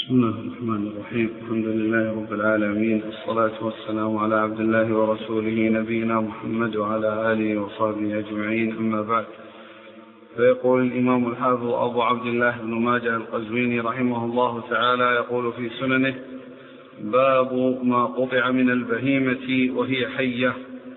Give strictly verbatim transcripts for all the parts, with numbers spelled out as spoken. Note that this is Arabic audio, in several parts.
بسم الله الرحمن الرحيم. الحمد لله رب العالمين، والصلاة والسلام على عبد الله ورسوله نبينا محمد وعلى آله وصحبه أجمعين، أما بعد. فيقول الإمام الحافظ أبو عبد الله بن ماجه القزويني رحمه الله تعالى يقول في سننه: باب ما قطع من البهيمة وهي حية.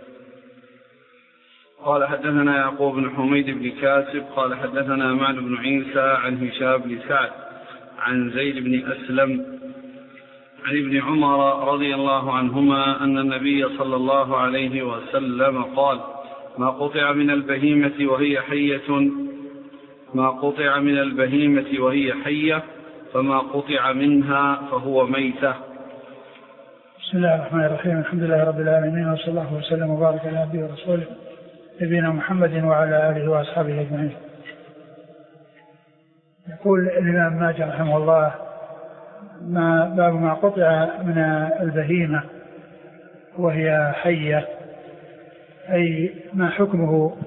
قال حدثنا يعقوب بن حميد بن كاسب قال حدثنا معن بن عيسى عن هشام بن سعد عن زيد بن أسلم عن ابن عمر رضي الله عنهما أن النبي صلى الله عليه وسلم قال: ما قطع من البهيمة وهي حية ما قطع من البهيمة وهي حية فما قطع منها فهو ميتة. بسم الله الرحمن الرحيم. الحمد لله رب العالمين، وصلى الله وسلم وبارك على عبده ورسوله نبينا محمد وعلى آله وأصحابه أجمعين. يقول الإمام ماجه رحمه الله: ما باب ما قطع من البهيمة وهي حية، أي ما حكمه.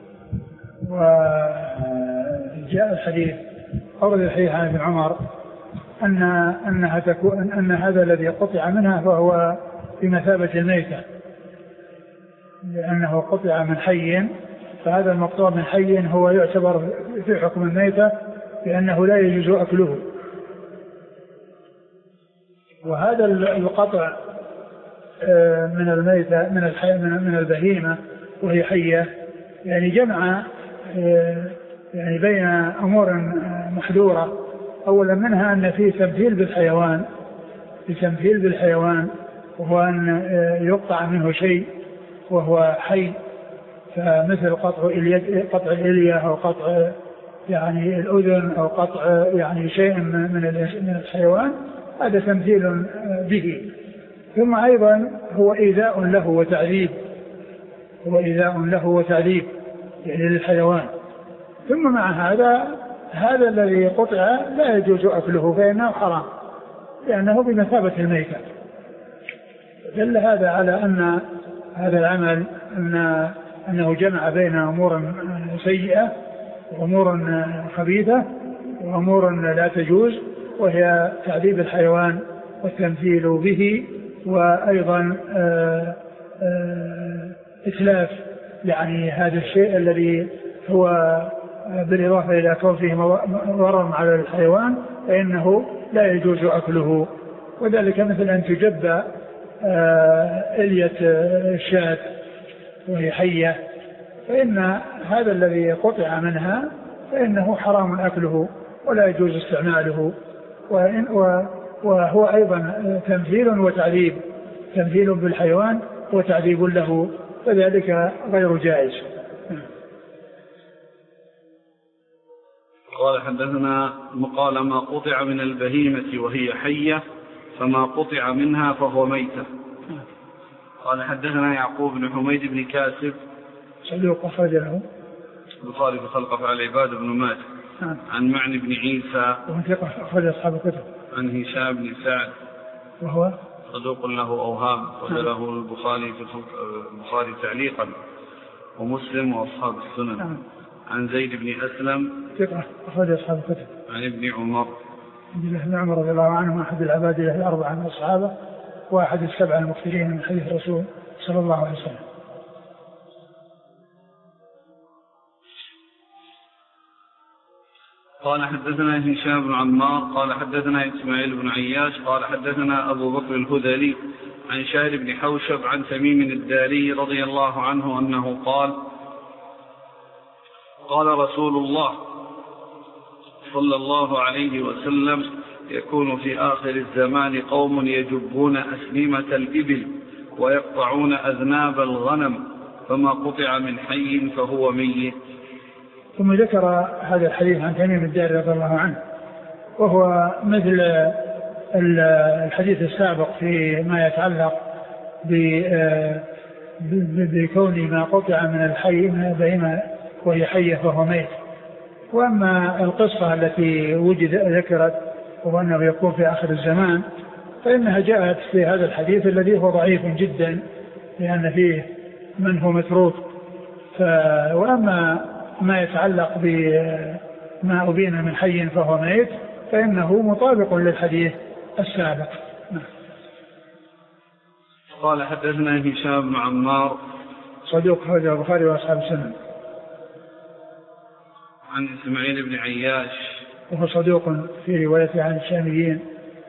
وجاء الحديث أورد الحديث عن ابن عمر أن أنها تكون أن هذا الذي قطع منها فهو بمثابة الميتة، لأنه قطع من حي، فهذا المقطوع من حي هو يعتبر في حكم الميتة لأنه لا يجوز أكله. وهذا القطع من الميتة من الحي من البهيمة وهي حية يعني جمع يعني بين أمور محذورة. أولا منها أن فيه تمثيل بالحيوان في تمثيل بالحيوان وهو أن يقطع منه شيء وهو حي، فمثل قطع اليد قطع الإلية أو قطع يعني الأذن أو قطع يعني شيء من الحيوان، هذا تمثيل به. ثم أيضا هو إيذاء له وتعذيب هو إيذاء له وتعذيب يعني للحيوان. ثم مع هذا هذا الذي قطع لا يجوز أكله فإنه حرام لأنه بمثابة الميتة. دل هذا على أن هذا العمل أن أنه جمع بين أمور سيئة وأمور خبيثة وأمور لا تجوز، وهي تعذيب الحيوان والتمثيل به، وأيضا آآ آآ إتلاف يعني هذا الشيء الذي هو بالإضافة إلى كونه ضرر على الحيوان فإنه لا يجوز أكله. وذلك مثل أن تجب إلية الشاة وهي حية، فإن هذا الذي قطع منها فإنه حرام أكله ولا يجوز استعماله، وهو أيضا تمثيل وتعذيب، تمثيل بالحيوان وتعذيب له، فذلك غير جائز. قال حدثنا قال: ما قطع من البهيمة وهي حية فما قطع منها فهو ميتة. قال حدثنا يعقوب بن حميد بن كاسب صدوق أخرج له البخاري في خلق أفعال العباد بن ماجه عن معن بن عيسى أخرج أصحاب الكتب عن هشام بن سعد وهو صدوق له أوهام وله البخاري في البخاري تعليقا ومسلم وأصحاب السنن عن زيد بن أسلم أخرج أصحاب الكتب عن ابن عمر ابن عمر رضي الله عنه أحد العباد الأربعة من الصحابة وأحد السبعة المكثرين من حديث الرسول صلى الله عليه وسلم. قال حدثنا هشام بن عمار قال حدثنا إسماعيل بن عياش قال حدثنا أبو بكر الهذلي عن شاهر بن حوشب عن تميم الداري رضي الله عنه أنه قال: قال رسول الله صلى الله عليه وسلم: يكون في آخر الزمان قوم يجبون أسنمة الإبل ويقطعون أذناب الغنم فما قطع من حي فهو ميت. ثم ذكر هذا الحديث عن تميم الداري رضي الله عنه، وهو مثل الحديث السابق في ما يتعلق بكون ما قطع من الحي من البهيمة وهي حية فهو ميت. وأما القصة التي وجد ذكرت وهو أنه يكون في آخر الزمان فإنها جاءت في هذا الحديث الذي هو ضعيف جدا لأن فيه من هو متروك. وأما ما يتعلق بما أبين من حي فهو ميت فإنه مطابق للحديث السابق. قال حدثنا هشام بن عمار صدوق أخرج البخاري وأصحاب السنن. عن إسماعيل بن عياش وهو صدوق في روايته عن الشاميين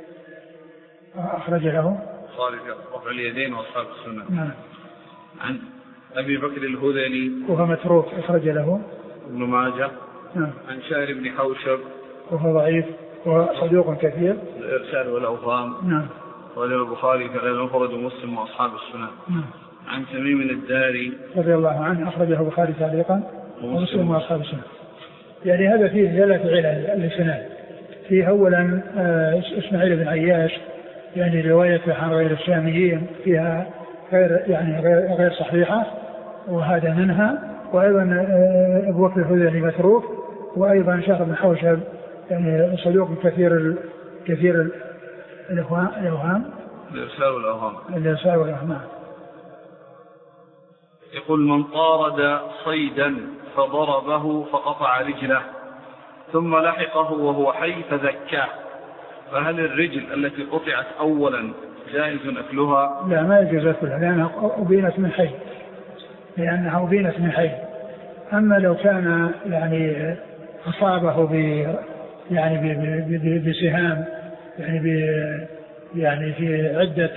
أخرج له خارج رفع اليدين وأصحاب السنن. نعم. عن أبي بكر الهذلي وهو متروك أخرج له ابن ماجه. نعم. عن شاعر بن حوشب وهو ضعيف وهو صدوق كثير الإرسال والأوهام. نعم. وله البخاري في المفرد ومسلم وأصحاب السنن. نعم. عن تميم الداري رضي الله عنه أخرجه البخاري تعليقا ومسلم وأصحاب السنن. يعني هذا فيه ثلاث علل للسنن. فيه أولا إسماعيل بن عياش يعني روايته عن غير الشاميين فيها غير يعني غير, غير صحيحة وهذا منها. وأيضا أبو بكر الهذلي متروك. وأيضا شهر بن حوشب يعني صدوق كثير كثير الأوهام الإرسال والأوهام الإرسال والأوهام. يقول من طارد صيدا فضربه فقطع رجله ثم لحقه وهو حي فذكاه فهل الرجل التي قطعت أولا جائز أكلها؟ لا ما يجوز أكلها لأنها أبينت من حي لأنها أبينت من حي. أما لو كان يعني أصابه ب يعني بسهام يعني ب يعني في عدة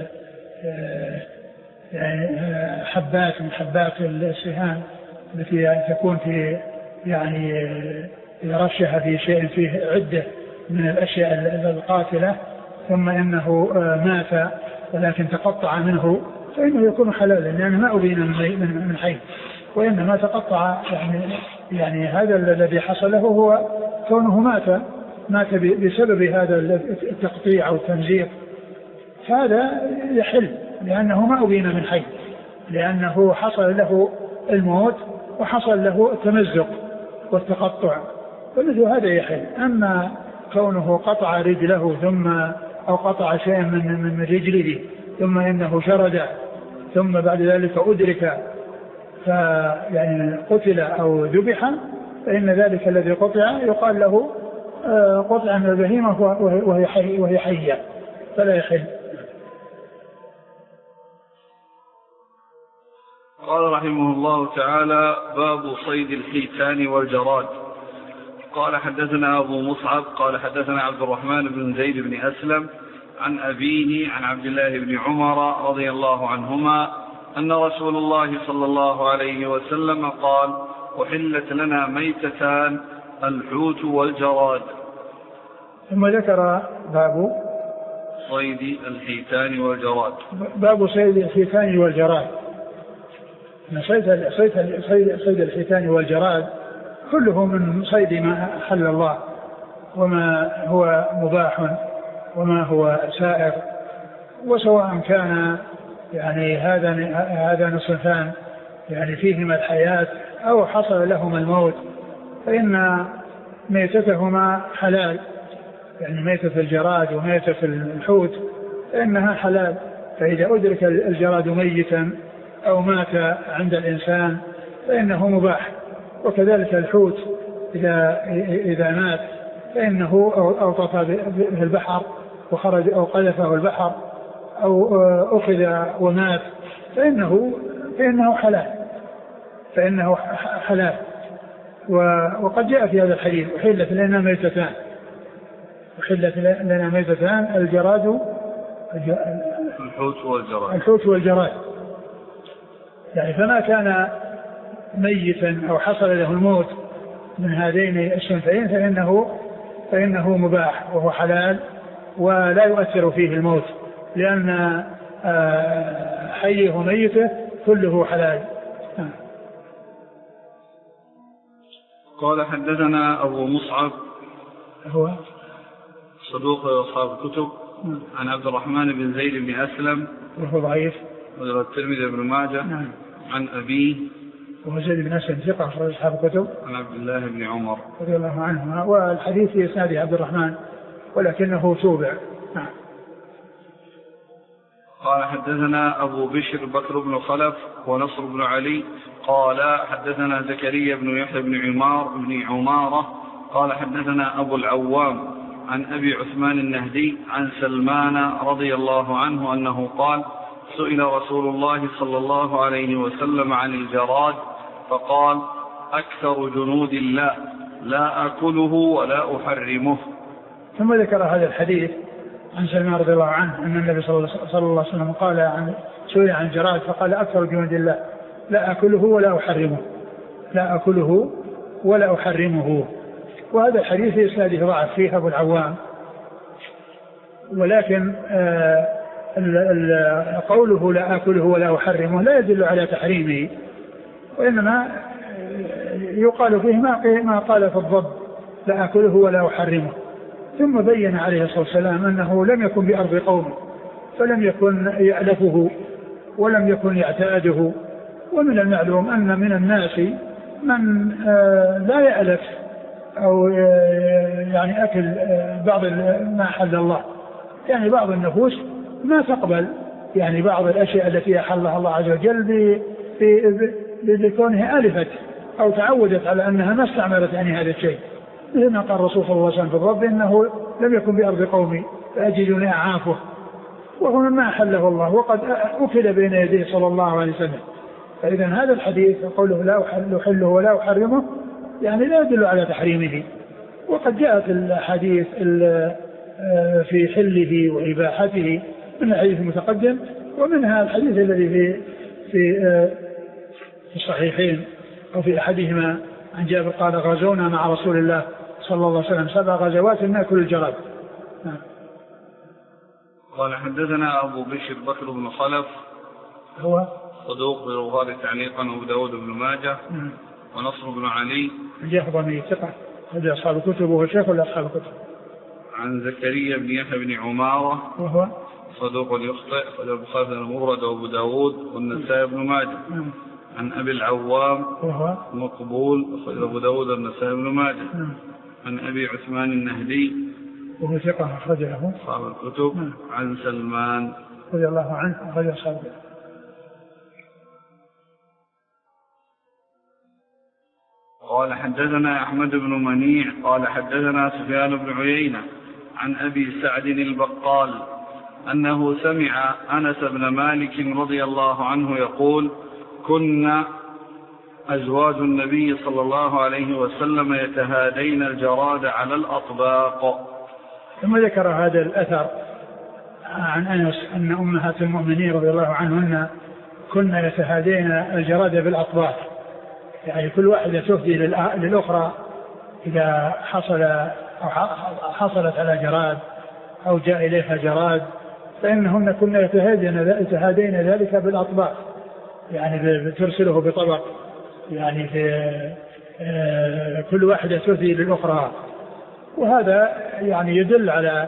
يعني حبات من حبات السهام التي تكون في يعني يرشح في شيء فيه عدة من الأشياء القاتلة ثم إنه مات ولكن تقطع منه فإنه يكون حلالا لأنه ما أبين من حي وإنما تقطع يعني يعني هذا الذي حصل له هو كونه مات مات بسبب هذا التقطيع أو التمزيق هذا يحل لأنه ما أبين من حي لأنه حصل له الموت وحصل له التمزق والتقطع فمثل هذا يحل. أما كونه قطع رجله ثم أو قطع شيئا من من رجله ثم إنه شرد ثم بعد ذلك أدرك فيعني قتل أو ذبح فإن ذلك الذي قطع يقال له قطع من البهيمة وهي حي وهي حية فلا يحل. قال رحمه الله تعالى باب صيد الحيتان والجراد. قال حدثنا أبو مصعب قال حدثنا عبد الرحمن بن زيد بن أسلم عن أبيه عن عبد الله بن عمر رضي الله عنهما أن رسول الله صلى الله عليه وسلم قال أحلت لنا ميتتان الحوت والجراد. ثم ذكر باب صيد الحيتان والجراد. باب صيد الحيتان والجراد. صيد صيد صيد صيد الحيتان والجراد كله من صيد ما حل الله وما هو مباح وما هو سائر وسواء كان يعني هذا هذان الصنفان يعني فيهما الحياة أو حصل لهما الموت فإن ميتتهما حلال يعني ميتة الجراد وميتة الحوت فإنها حلال. فإذا أدرك الجراد ميتا أو مات عند الإنسان فإنه مباح. وكذلك الحوت إذا إذا مات فإنه أوطف به البحر وخرج أو قذفه البحر أو أخذ ومات فإنه فإنه حلال فإنه حلال. وقد جاء في هذا الحديث أحلت لنا ميتتان أحلت لنا ميتتان الجراد الحوت والجراد الحوت والجراد يعني فما كان ميتا أو حصل له الموت من هذين الصنفين فإنه فإنه مباح وهو حلال ولا يؤثر فيه الموت لأن حيه وميته كله حلال. قال حدثنا أبو مصعب هو صدوق أصحاب الكتب عن عبد الرحمن بن زيد بن أسلم وهو ضعيف وروى الترمذي بن ماجه نعم. عن أبيه وهو زيد بن أسلم ثقة أخرج أصحاب الكتب عن عبد الله بن عمر رضي الله عنهما والحديث في إسناد عبد الرحمن ولكنه توبع. نعم. قال حدثنا أبو بشر بكر بن خلف ونصر بن علي قال حدثنا زكريا بن يحيى بن عمار بن عمارة قال حدثنا أبو العوام عن أبي عثمان النهدي عن سلمان رضي الله عنه أنه قال: سئل رسول الله صلى الله عليه وسلم عن الجراد فقال: أكثر جنود الله لا أكله ولا أحرمه. ثم ذكر هذا الحديث عن سلمان رضي الله عنه أن النبي صلى الله عليه وسلم قال عن سئل عن الجراد فقال: أكثر جنود الله لا أكله ولا أحرمه لا أكله ولا أحرمه. وهذا الحديث إسناده ضعف فيه أبو العوام، ولكن آه قوله لا أكله ولا أحرمه لا يدل على تحريمه، وإنما يقال فيه ما قال في الضب: لا أكله ولا أحرمه. ثم بين عليه الصلاة والسلام أنه لم يكن بأرض قومه، فلم يكن يألفه ولم يكن يعتاده. ومن المعلوم أن من الناس من لا يألف أو يعني أكل بعض ما حل الله، يعني بعض النفوس ما تقبل يعني بعض الأشياء التي أحلها الله عز وجل لكونها ألفت أو تعودت على أنها ما استعملت يعني هذا الشيء. مثل ما قال الرسول صلى الله عليه وسلم في الرب: إنه لم يكن بأرض قومي فأجدني أعافه، وهو ما أحله الله وقد أكل بين يديه صلى الله عليه وسلم. فإذا هذا الحديث قوله لا أحله ولا أحرمه يعني لا يدل على تحريمه. وقد جاءت الحديث في حله وإباحته من الحديث المتقدم، ومنها الحديث الذي في في في الصحيحين أو في أحدهما عن جابر قال: غزونا مع رسول الله صلى الله عليه وسلم سبع غزوات نأكل الجراد. قال: حدثنا أبو بشر بكر بن خلف هو صدوق بالبخاري تعليقا وأبو داود بن ماجه ونصر بن علي الجهضمي ثقة هذا أصحاب الكتب وهو شيخ ولا أصحاب الكتب. عن زكريا بن يحيى بن عمارة وهو صدوق يخطئ أخرج البخاري المفرد وأبو داود والنسائي بن ماجه. عن أبي العوام وهو مقبول أخرج أبو داود والنسائي بن ماجه. عن أبي عثمان النهدي وهو ثقة أخرج له أصحاب الكتب. عن سلمان رضي الله عنه أخرج أصحاب الكتب. قال: حدثنا أحمد بن منيع قال حدثنا سفيان بن عيينة عن أبي سعد البقال أنه سمع أنس بن مالك رضي الله عنه يقول: كنا أزواج النبي صلى الله عليه وسلم يتهادين الجراد على الأطباق. ثم ذكر هذا الأثر عن أنس أن أمهات المؤمنين رضي الله عنهن كنا يتهادين الجراد بالأطباق، يعني كل واحدة تهدي للأخرى إذا حصل أو حصلت على جراد أو جاء إليها جراد، فإنهن كنا يتهادين ذلك بالأطباق، يعني ترسله بطبق، يعني في كل واحدة تهدي للأخرى. وهذا يعني يدل على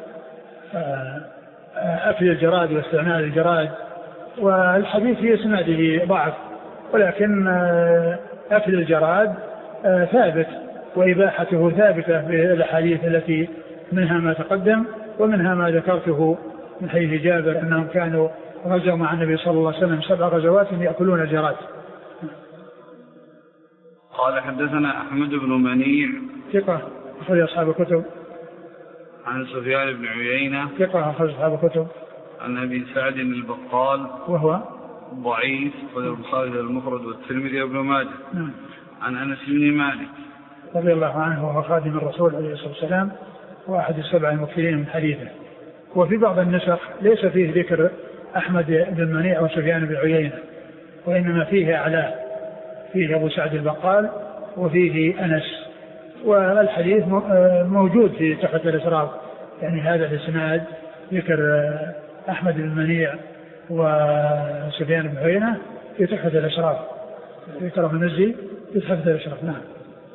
أكل الجراد واستعمال الجراد. والحديث في إسناده ضعف، ولكن أكل الجراد ثابت وإباحته ثابتة في الأحاديث التي منها ما تقدم ومنها ما ذكرته من حديث جابر أنهم كانوا غزوا مع النبي صلى الله عليه وسلم سبع غزوات يأكلون الجراد. قال: حدثنا أحمد بن منيع ثقة أخرج أصحاب الكتب. عن سفيان بن عيينة ثقة أخرج أصحاب الكتب. عن أبي سعد البقال وهو ضعيف أخرج البخاري المفرد والترمذي وابن ماجه. نعم. عن أنس بن مالك رضي الله عنه وهو خادم الرسول عليه الصلاة والسلام وأحد السبع المكثرين من حديثه. وفي بعض النسخ ليس فيه ذكر أحمد بن منيع وسفيان بن عيينة، وإنما فيه أعلاه، فيه أبو سعد البقال وفيه أنس. والحديث موجود في تحفة الإشراف، يعني هذا الإسناد ذكر أحمد بن منيع وسفيان بن عيينة في تحفة الإشراف، ذكره النزي في تحفة الإشراف. نعم.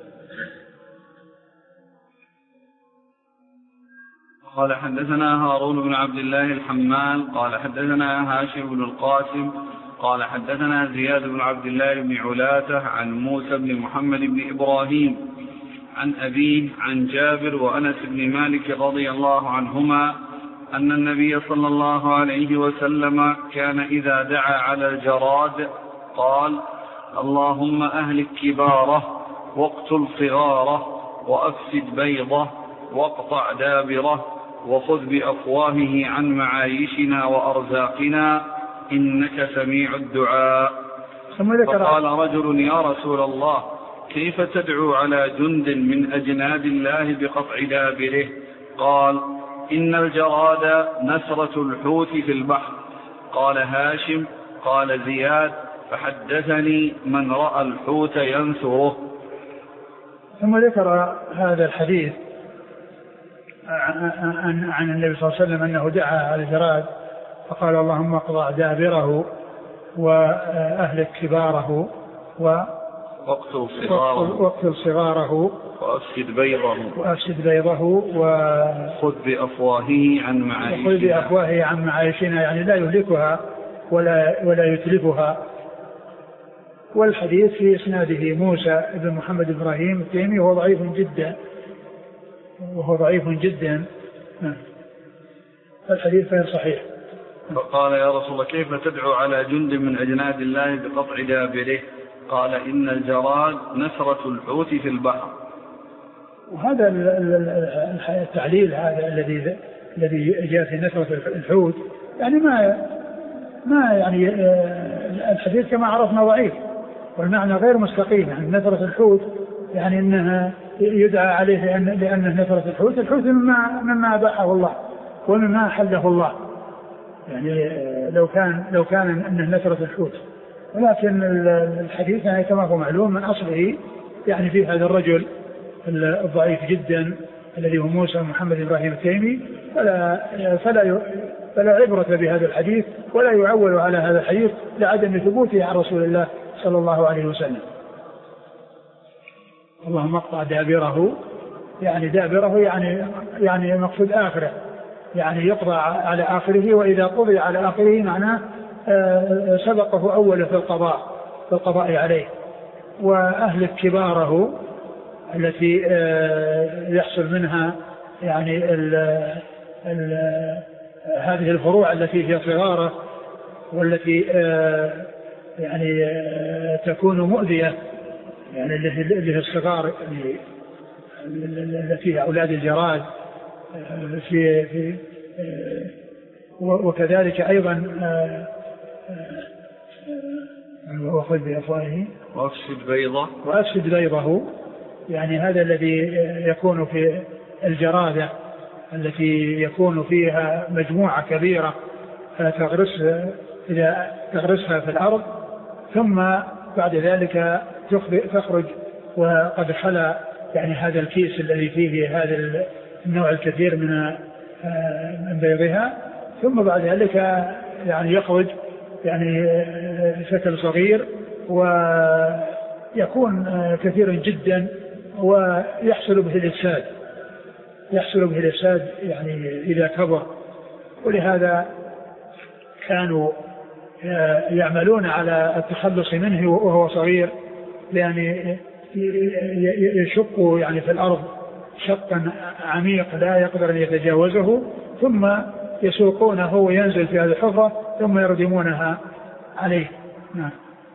قال: حدثنا هارون بن عبد الله الحمال قال حدثنا هاشم بن القاسم قال حدثنا زياد بن عبد الله بن علاته عن موسى بن محمد بن إبراهيم عن أبيه عن جابر وأنس بن مالك رضي الله عنهما أن النبي صلى الله عليه وسلم كان إذا دعا على الجراد قال: اللهم أهلك كباره واقتل صغاره وأفسد بيضه واقطع دابره وخذ بأفواهه عن معايشنا وأرزاقنا إنك سميع الدعاء. فقال رجل يا رسول الله كيف تدعو على جند من أجناد الله بقطع دابره؟ قال إن الجراد نسرة الحوت في البحر. قال هاشم قال زياد فحدثني من رأى الحوت ينثره. ثم ذكر هذا الحديث عن, عن النبي صلى الله عليه وسلم أنه دعا على الجراد فقال اللهم اقطع دابره وأهلك كباره واقتل صغاره, واقتل صغاره وأفسد بيضه, وأفسد بيضه وخذ بأفواهه عن معايشنا, وخذ بأفواهه عن معايشنا يعني لا يهلكها ولا, ولا يتلفها. والحديث في إسناده موسى بن محمد إبراهيم التيمي وهو ضعيف جدا وهو ضعيف جدا الحديث غير صحيح. فقال يا رسول الله كيف تدعو على جند من أجناد الله بقطع دابره؟ قال إن الجراد نسرة الحوت في البحر. وهذا التعليل هذا الذي الذي جاء في نسرة الحوت يعني ما ما يعني الحديث كما عرفنا ضعيف والمعنى غير مستقيم. يعني نسرة الحوت يعني انها يدعى عليه لأن لأنه نسرة الحوت الحوت مما مما أباحه الله ومما أحله الله. يعني لو كان لو كان انه نسرة الحوت ولكن الحديث يعني كما هو معلوم من أصله يعني في هذا الرجل الضعيف جدا الذي هو موسى محمد إبراهيم التيمي فلا, فلا, فلا عبرة بهذا الحديث ولا يعول على هذا الحديث لعدم ثبوته عن رسول الله صلى الله عليه وسلم. اللهم اقطع دابره يعني دابره يعني يعني مقصود آخره يعني يقضى على آخره وإذا قضي على آخره معناه سبقه أوله في القضاء في القضاء عليه. وأهلك كباره التي يحصل منها يعني ال ال هذه الفروع التي هي صغارة والتي يعني تكون مؤذية يعني اللي هي الصغار التي هي أولاد الجراد في في وكذلك أيضا وخذ بأفواهه وأفسد بيضه وأفسد بيضه يعني هذا الذي يكون في الجرادة التي يكون فيها مجموعة كبيرة تغرس إذا تغرسها في الأرض ثم بعد ذلك تخرج وقد خلى يعني هذا الكيس الذي فيه هذا النوع الكثير من من بيضها ثم بعد ذلك يعني يخرج يعني شكل صغير ويكون كثيرا جدا ويحصل به الإفساد يحصل به الإفساد يعني إذا كبر. ولهذا كانوا يعملون على التخلص منه وهو صغير لأن يشق يعني في الأرض شقا عميق لا يقدر أن يتجاوزه ثم يسوقونه وينزل في هذه الحفرة ثم يردمونها عليه. نعم.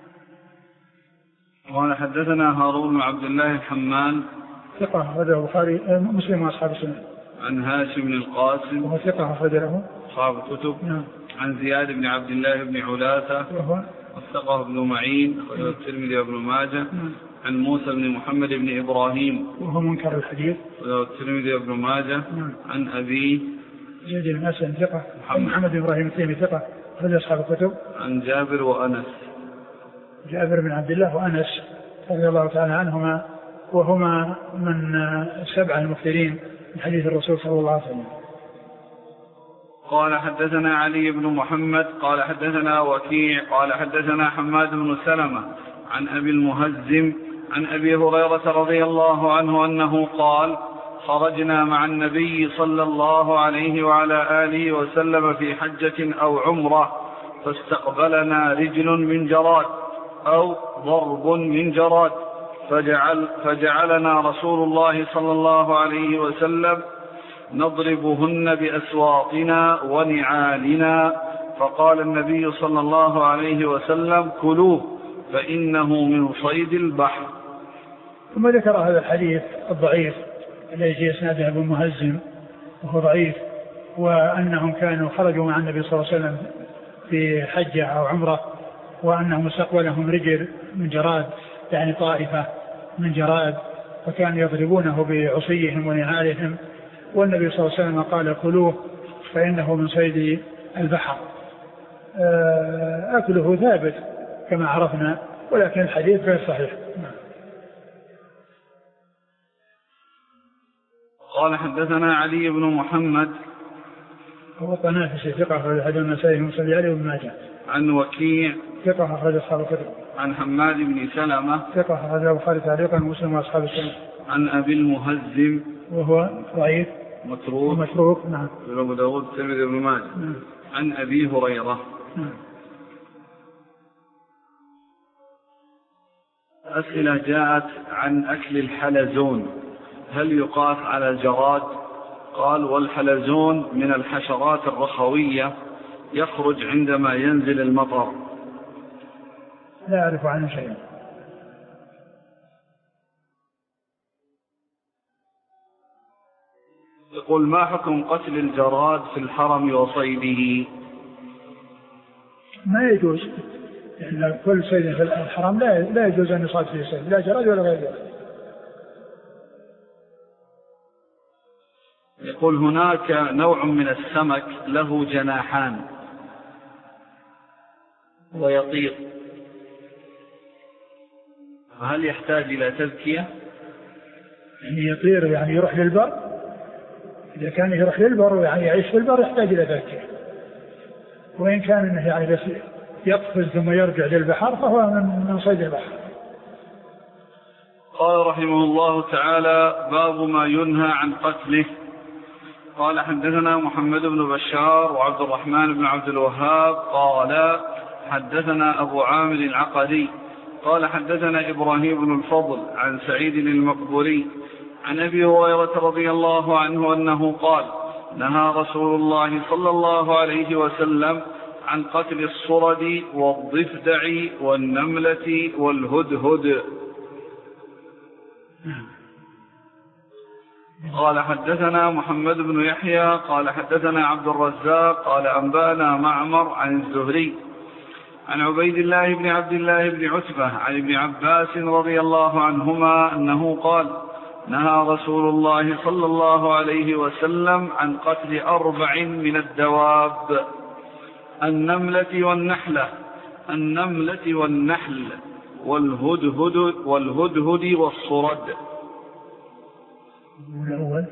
قال حدثنا هارون بن عبد الله الحمال ثقة أخرجه البخاري مسلم وأصحاب السنن. عن هاشم بن القاسم وهو ثقة أخرجه أصحاب الكتب. نعم. عن زياد بن عبد الله بن علاثة وهو وثقه ابن معين أخرجه الترمذي وابن ماجه. نعم. عن موسى بن محمد بن إبراهيم وهو منكر الحديث أخرجه الترمذي وابن ماجه. نعم. عن أبي زيد بن أسلم ثقة محمد بن إبراهيم التيمي ثقة أخرج أصحاب الكتب. عن جابر وأنس جابر بن عبد الله وأنس رضي الله تعالى عنهما وهما من السبعة المكثرين من حديث الرسول صلى الله عليه وسلم. قال حدثنا علي بن محمد قال حدثنا وكيع قال حدثنا حماد بن سلمة عن أبي المهزم عن أبي هريرة رضي الله عنه أنه قال خرجنا مع النبي صلى الله عليه وعلى آله وسلم في حجة أو عمرة فاستقبلنا رجل من جراد أو ضرب من جراد فجعل فجعلنا رسول الله صلى الله عليه وسلم نضربهن بأسواقنا ونعالنا فقال النبي صلى الله عليه وسلم كلوه فإنه من صيد البحر. ثم ذكر هذا الحديث الضعيف الذي في إسناده أبو مهزم وهو ضعيف، وأنهم كانوا خرجوا مع النبي صلى الله عليه وسلم في حجة أو عمرة، وأنهم استقبلهم رجل من جراد، يعني طائفة من جراد، وكانوا يضربونه بعصيهم ونعالهم، والنبي صلى الله عليه وسلم قال كلوه فإنه من صيد البحر. أكله ثابت كما عرفنا، ولكن الحديث غير صحيح. قال حدثنا علي بن محمد هو طنافسي ثقة أخرج حديث النسائي ومسلم علي وابن ماجه. عن وكيع ثقة أخرج أصحاب الكتب. عن حماد بن سلمة ثقة أخرج البخاري تعليقا ومسلم وأصحاب السنة. عن أبي المهزم وهو ضعيف متروك متروك نعم أبو داود الترمذي بن ماجه. نعم. عن أبي هريرة. نعم. أسئلة جاءت عن أكل الحلزون، هل يقاس على الجراد؟ قال والحلزون من الحشرات الرخوية يخرج عندما ينزل المطر. لا أعرف عنه شيئا. يقول ما حكم قتل الجراد في الحرم وصيده؟ ما يجوز، لأن كل صيد في الحرم لا لا يجوز أن يصاد فيه صيد، لا جراد ولا غير جراد. يقول هناك نوع من السمك له جناحان ويطير، هل يحتاج إلى تذكية؟ يعني يطير يعني يروح للبر، إذا كان يروح للبر يعني يعيش في البر يحتاج إلى تذكية، وإن كان إنه يعني بس يقفز ثم يرجع للبحر فهو من صيد البحر. قال رحمه الله تعالى باب ما ينهى عن قتله. قال حدثنا محمد بن بشار وعبد الرحمن بن عبد الوهاب قال حدثنا أبو عامر العقدي قال حدثنا إبراهيم بن الفضل عن سعيد المقبوري عن أبي هريرة رضي الله عنه أنه قال نهى رسول الله صلى الله عليه وسلم عن قتل الصرد والضفدع والنملة والهدهد. قال حدثنا محمد بن يحيى قال حدثنا عبد الرزاق قال أنبانا معمر عن الزهري عن عبيد الله بن عبد الله بن عتبة عن ابن عباس رضي الله عنهما أنه قال نهى رسول الله صلى الله عليه وسلم عن قتل أربع من الدواب: النملة والنحلة النملة والنحل والهدهد والهدهد والصرد. الأول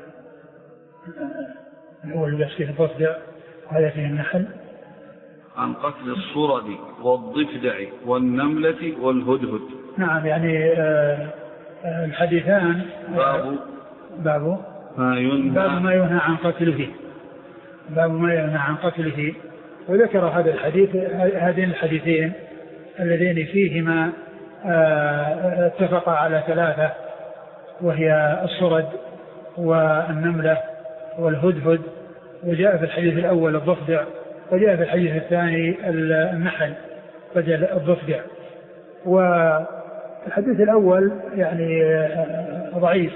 الأول بس فيه الضفدع وهذا فيه النحل. عن قتل الصرد والضفدع والنملة والهدهد. نعم، يعني آه الحديثان باب باب ما ينهى باب ما ينهى عن قتله باب ما ينهى عن قتله وذكر هذا الحديث هذين الحديثين اللذين فيهما آه اتفق على ثلاثة، وهي الصرد والنملة والهدهد، وجاء في الحديث الأول الضفدع، وجاء في الحديث الثاني النحل بدل الضفدع. والحديث الأول يعني ضعيف،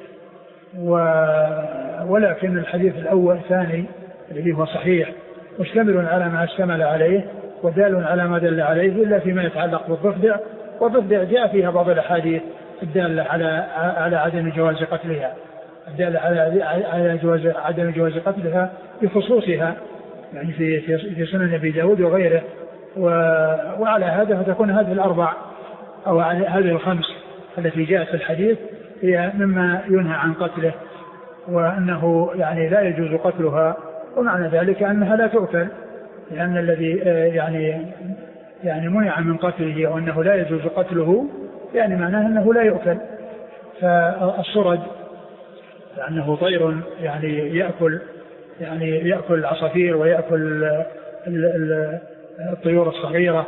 ولكن الحديث الأول الثاني الذي هو صحيح مشتمل على ما اشتمل عليه ودال على ما دل عليه، إلا فيما يتعلق بالضفدع. والضفدع جاء فيها بعض الأحاديث الدالة على على عدم جواز قتلها الدالة على على جواز عدم جواز قتلها بخصوصها، يعني في في سنن أبي داود وغيره. وعلى هذا فتكون هذه الأربع أو هذه الخمس التي جاءت في الحديث هي مما ينهى عن قتله، وأنه يعني لا يجوز قتلها، ومعنى ذلك أنها لا تؤكل، لأن الذي يعني يعني منع من قتله وأنه لا يجوز قتله يعني معناه أنه لا يؤكل. فالصرد لأنه طير يعني يأكل يعني يأكل العصافير ويأكل الطيور الصغيرة،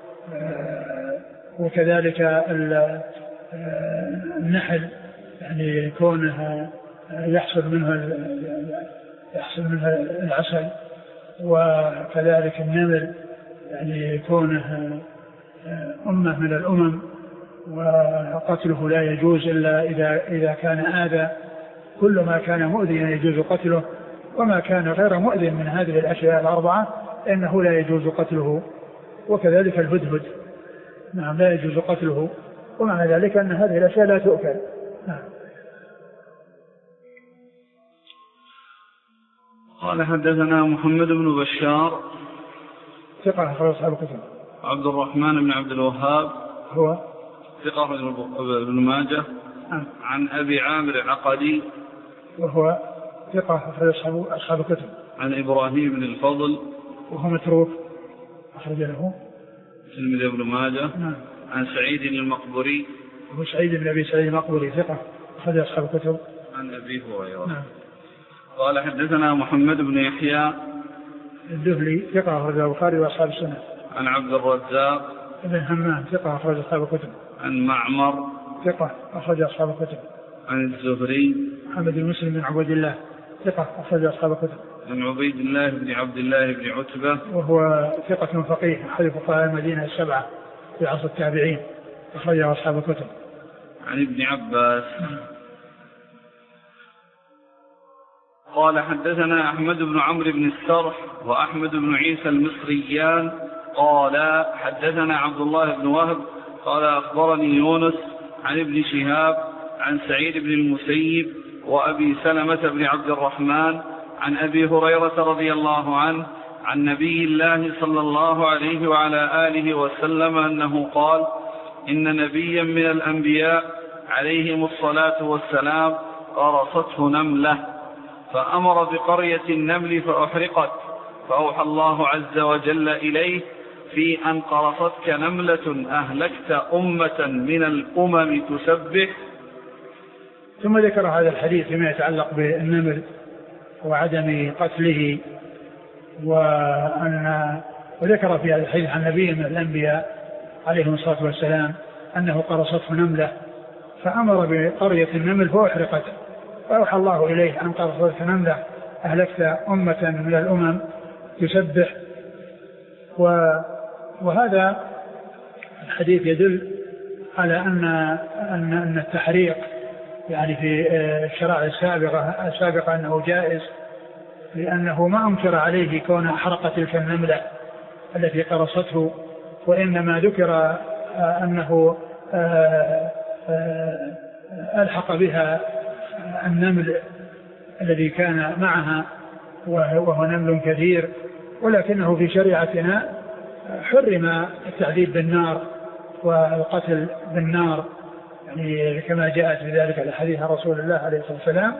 وكذلك النحل يعني كونها يحصل منها يحصل منها العسل، وكذلك النمل يعني كونه أمة من الأمم، وقتله لا يجوز إلا إذا إذا كان آذى كل ما كان مؤذيا يجوز قتله، وما كان غير مؤذي من هذه الأشياء الأربعة إنه لا يجوز قتله. وكذلك الهدهد نعم لا يجوز قتله، ومعنى ذلك أن هذه الأشياء لا تؤكل. نعم. قال حدثنا محمد بن بشار ثقة أخرج أصحاب الكتب. عبد الرحمن بن عبد الوهاب هو ثقة ابن ماجه. نعم. عن أبي عامر العقدي وهو ثقة أخرج أصحاب الكتب. عن إبراهيم بن الفضل وهو متروك أخرج له تلميذ ابن ماجه. نعم. عن سعيد المقبري وهو سعيد بن أبي سعيد المقبري ثقة أخرج أصحاب الكتب. عن أبي هريرة. نعم. قال حدثنا محمد بن يحيى الدهلي ثقة أخرج البخاري وأصحاب السنة. عن عبد الرزاق ابن همام ثقة أخرج أصحاب الكتب. عن معمر ثقة أخرج أصحاب الكتب. عن الزهري محمد بن مسلم بن عبد الله ثقة أخرج أصحاب الكتب. عن عبيد الله بن عبد الله بن عتبة وهو ثقة فقيه أحد فقهاء المدينة السبعة في عصر التابعين أخرج أصحاب الكتب. عن ابن عباس قال حدثنا أحمد بن عمرو بن السرح وأحمد بن عيسى المصريان قال حدثنا عبد الله بن وهب قال أخبرني يونس عن ابن شهاب عن سعيد بن المسيب وأبي سلمة بن عبد الرحمن عن أبي هريرة رضي الله عنه عن نبي الله صلى الله عليه وعلى آله وسلم أنه قال إن نبيا من الأنبياء عليهم الصلاة والسلام قرصته نملة فأمر بقرية النمل فأحرقت، فأوحى الله عز وجل إليه في أن قرصتك نملة أهلكت أمة من الأمم تسبح. ثم ذكر هذا الحديث فيما يتعلق بالنمل وعدم قتله، وأن وذكر في هذا الحديث عن نبي من الأنبياء عليهم الصلاة والسلام أنه قرصته نملة فأمر بقرية النمل فأحرقت، فأوحى الله إليه أن قرصتك نملة أهلكت أمة من الأمم تسبح. وهذا الحديث يدل على أن أن التحريق يعني في الشرائع السابقة السابقة أنه جائز، لأنه ما أنكر عليه كونه أحرق تلك النملة التي قرصته، وإنما ذكر أنه ألحق بها النمل الذي كان معها وهو نمل كثير، ولكنه في شريعتنا حرم التعذيب بالنار والقتل بالنار، يعني كما جاءت في ذلك الحديث عن رسول الله عليه الصلاة والسلام.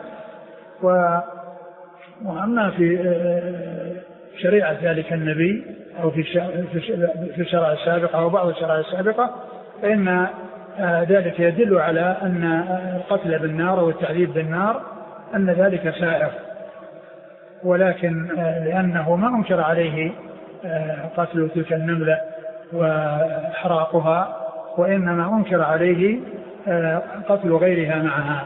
وأما في شريعة ذلك النبي أو في في الشرائع السابقة أو بعض الشرائع السابقة فإن ذلك يدل على أن القتل بالنار والتعذيب بالنار أن ذلك سائر، ولكن لأنه ما أنكر عليه قتل تلك النملة وحراقها، وإنما أنكر عليه قتل غيرها معها.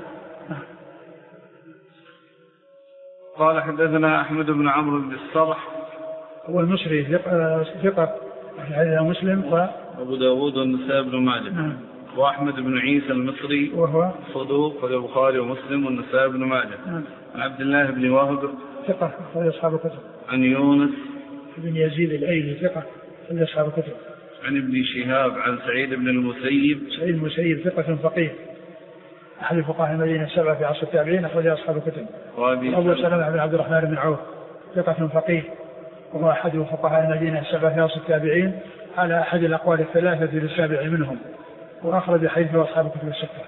قال حدثنا أحمد بن عمرو بن السرح هو المصري ثقة في حديث مسلم وأبو داود والنسائي بن ماجه. نعم. وأحمد بن عيسى المصري وهو صدوق في البخاري ومسلم والنسائي بن ماجه. نعم. عن عبد الله بن وهب ثقة في أصحاب الكتب. عن يونس بن يزيد الأيلي ثقة في أصحاب الكتب. عن ابن شهاب عن سعيد بن المسيب سعيد المسيب ثقة فقيه أحد فقهاء المدينة السبعة في عصر التابعين أخرج أصحاب الكتب. أبو سلمة بن عبد الرحمن بن عوف ثقة فقيه وهو أحد فقهاء المدينة السبعة في عصر التابعين على أحد الأقوال الثلاثة للسابع منهم، وأخرج حديثه أصحاب الكتب الستة.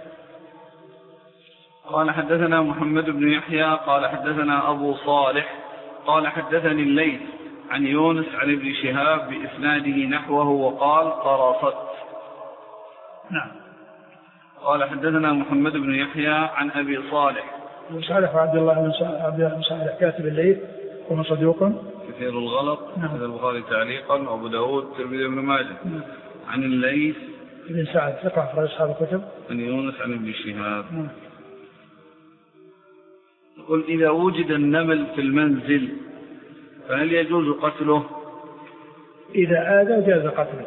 قال حدثنا محمد بن يحيى قال حدثنا أبو صالح قال حدثني الليث عن يونس عن ابن شهاب بإسناده نحوه وقال قرصت. نعم. قال حدثنا محمد بن يحيى عن أبي صالح وصالح عبد الله بن صالح كاتب الليث وهو صدوق كثير الغلط. نعم. هذا البخاري تعليقا وأبو داود الترمذي بن ماجه. نعم. عن الليث بن سعد ثقة أخرج أصحاب الكتب. عن يونس عن ابن شهاب. نعم. قل إذا وجد النمل في المنزل فهل يجوز قتله؟ إذا آذى جاز قتله،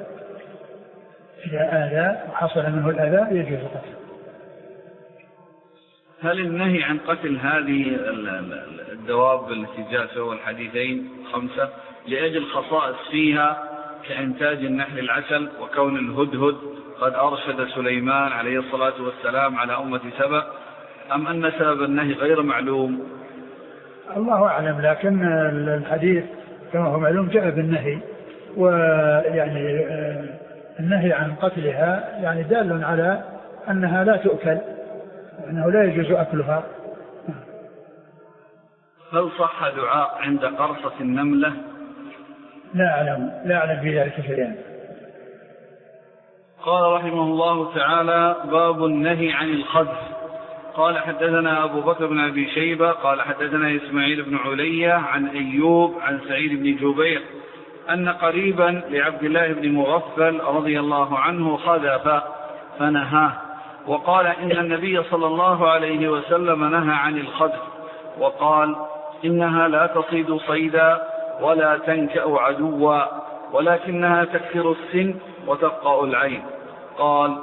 إذا آذى وحصل منه الأذى يجوز قتله. هل النهي عن قتل هذه الدواب التي جاء سوى الحديثين خمسة لأجل خصائص فيها كإنتاج النحل العسل وكون الهدهد قد أرشد سليمان عليه الصلاة والسلام على أمة سبأ، أم أن سبب النهي غير معلوم؟ الله أعلم، لكن الحديث كما هو معلوم جاء بالنهي، ويعني النهي عن قتلها يعني دال على أنها لا تؤكل، أنه لا يجوز أكلها. هل صح دعاء عند قرصة النملة؟ لا أعلم لا أعلم في ذلك شيئا. قال رحمه الله تعالى: باب النهي عن الخذف. قال حدثنا أبو بكر بن أبي شيبة قال حدثنا إسماعيل بن علية عن أيوب عن سعيد بن جبير أن قريبا لعبد الله بن مغفل رضي الله عنه خذف فنهاه، وقال إن النبي صلى الله عليه وسلم نهى عن الخذف، وقال إنها لا تصيد صيدا ولا تنكأ عدوا ولكنها تكسر السن وتقطع العين. قال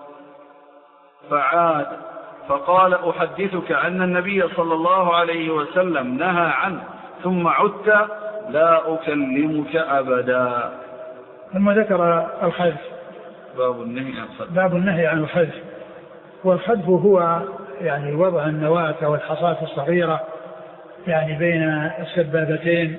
فعاد فقال أحدثك أن النبي صلى الله عليه وسلم نهى عنه ثم عدت لا أكلمك أبدا. ثم ذكر الخذف. باب النهي عن الخذف. باب النهي عن الخذف. والخذف هو يعني وضع النواة أو الحصاة الصغيرة يعني بين السبابتين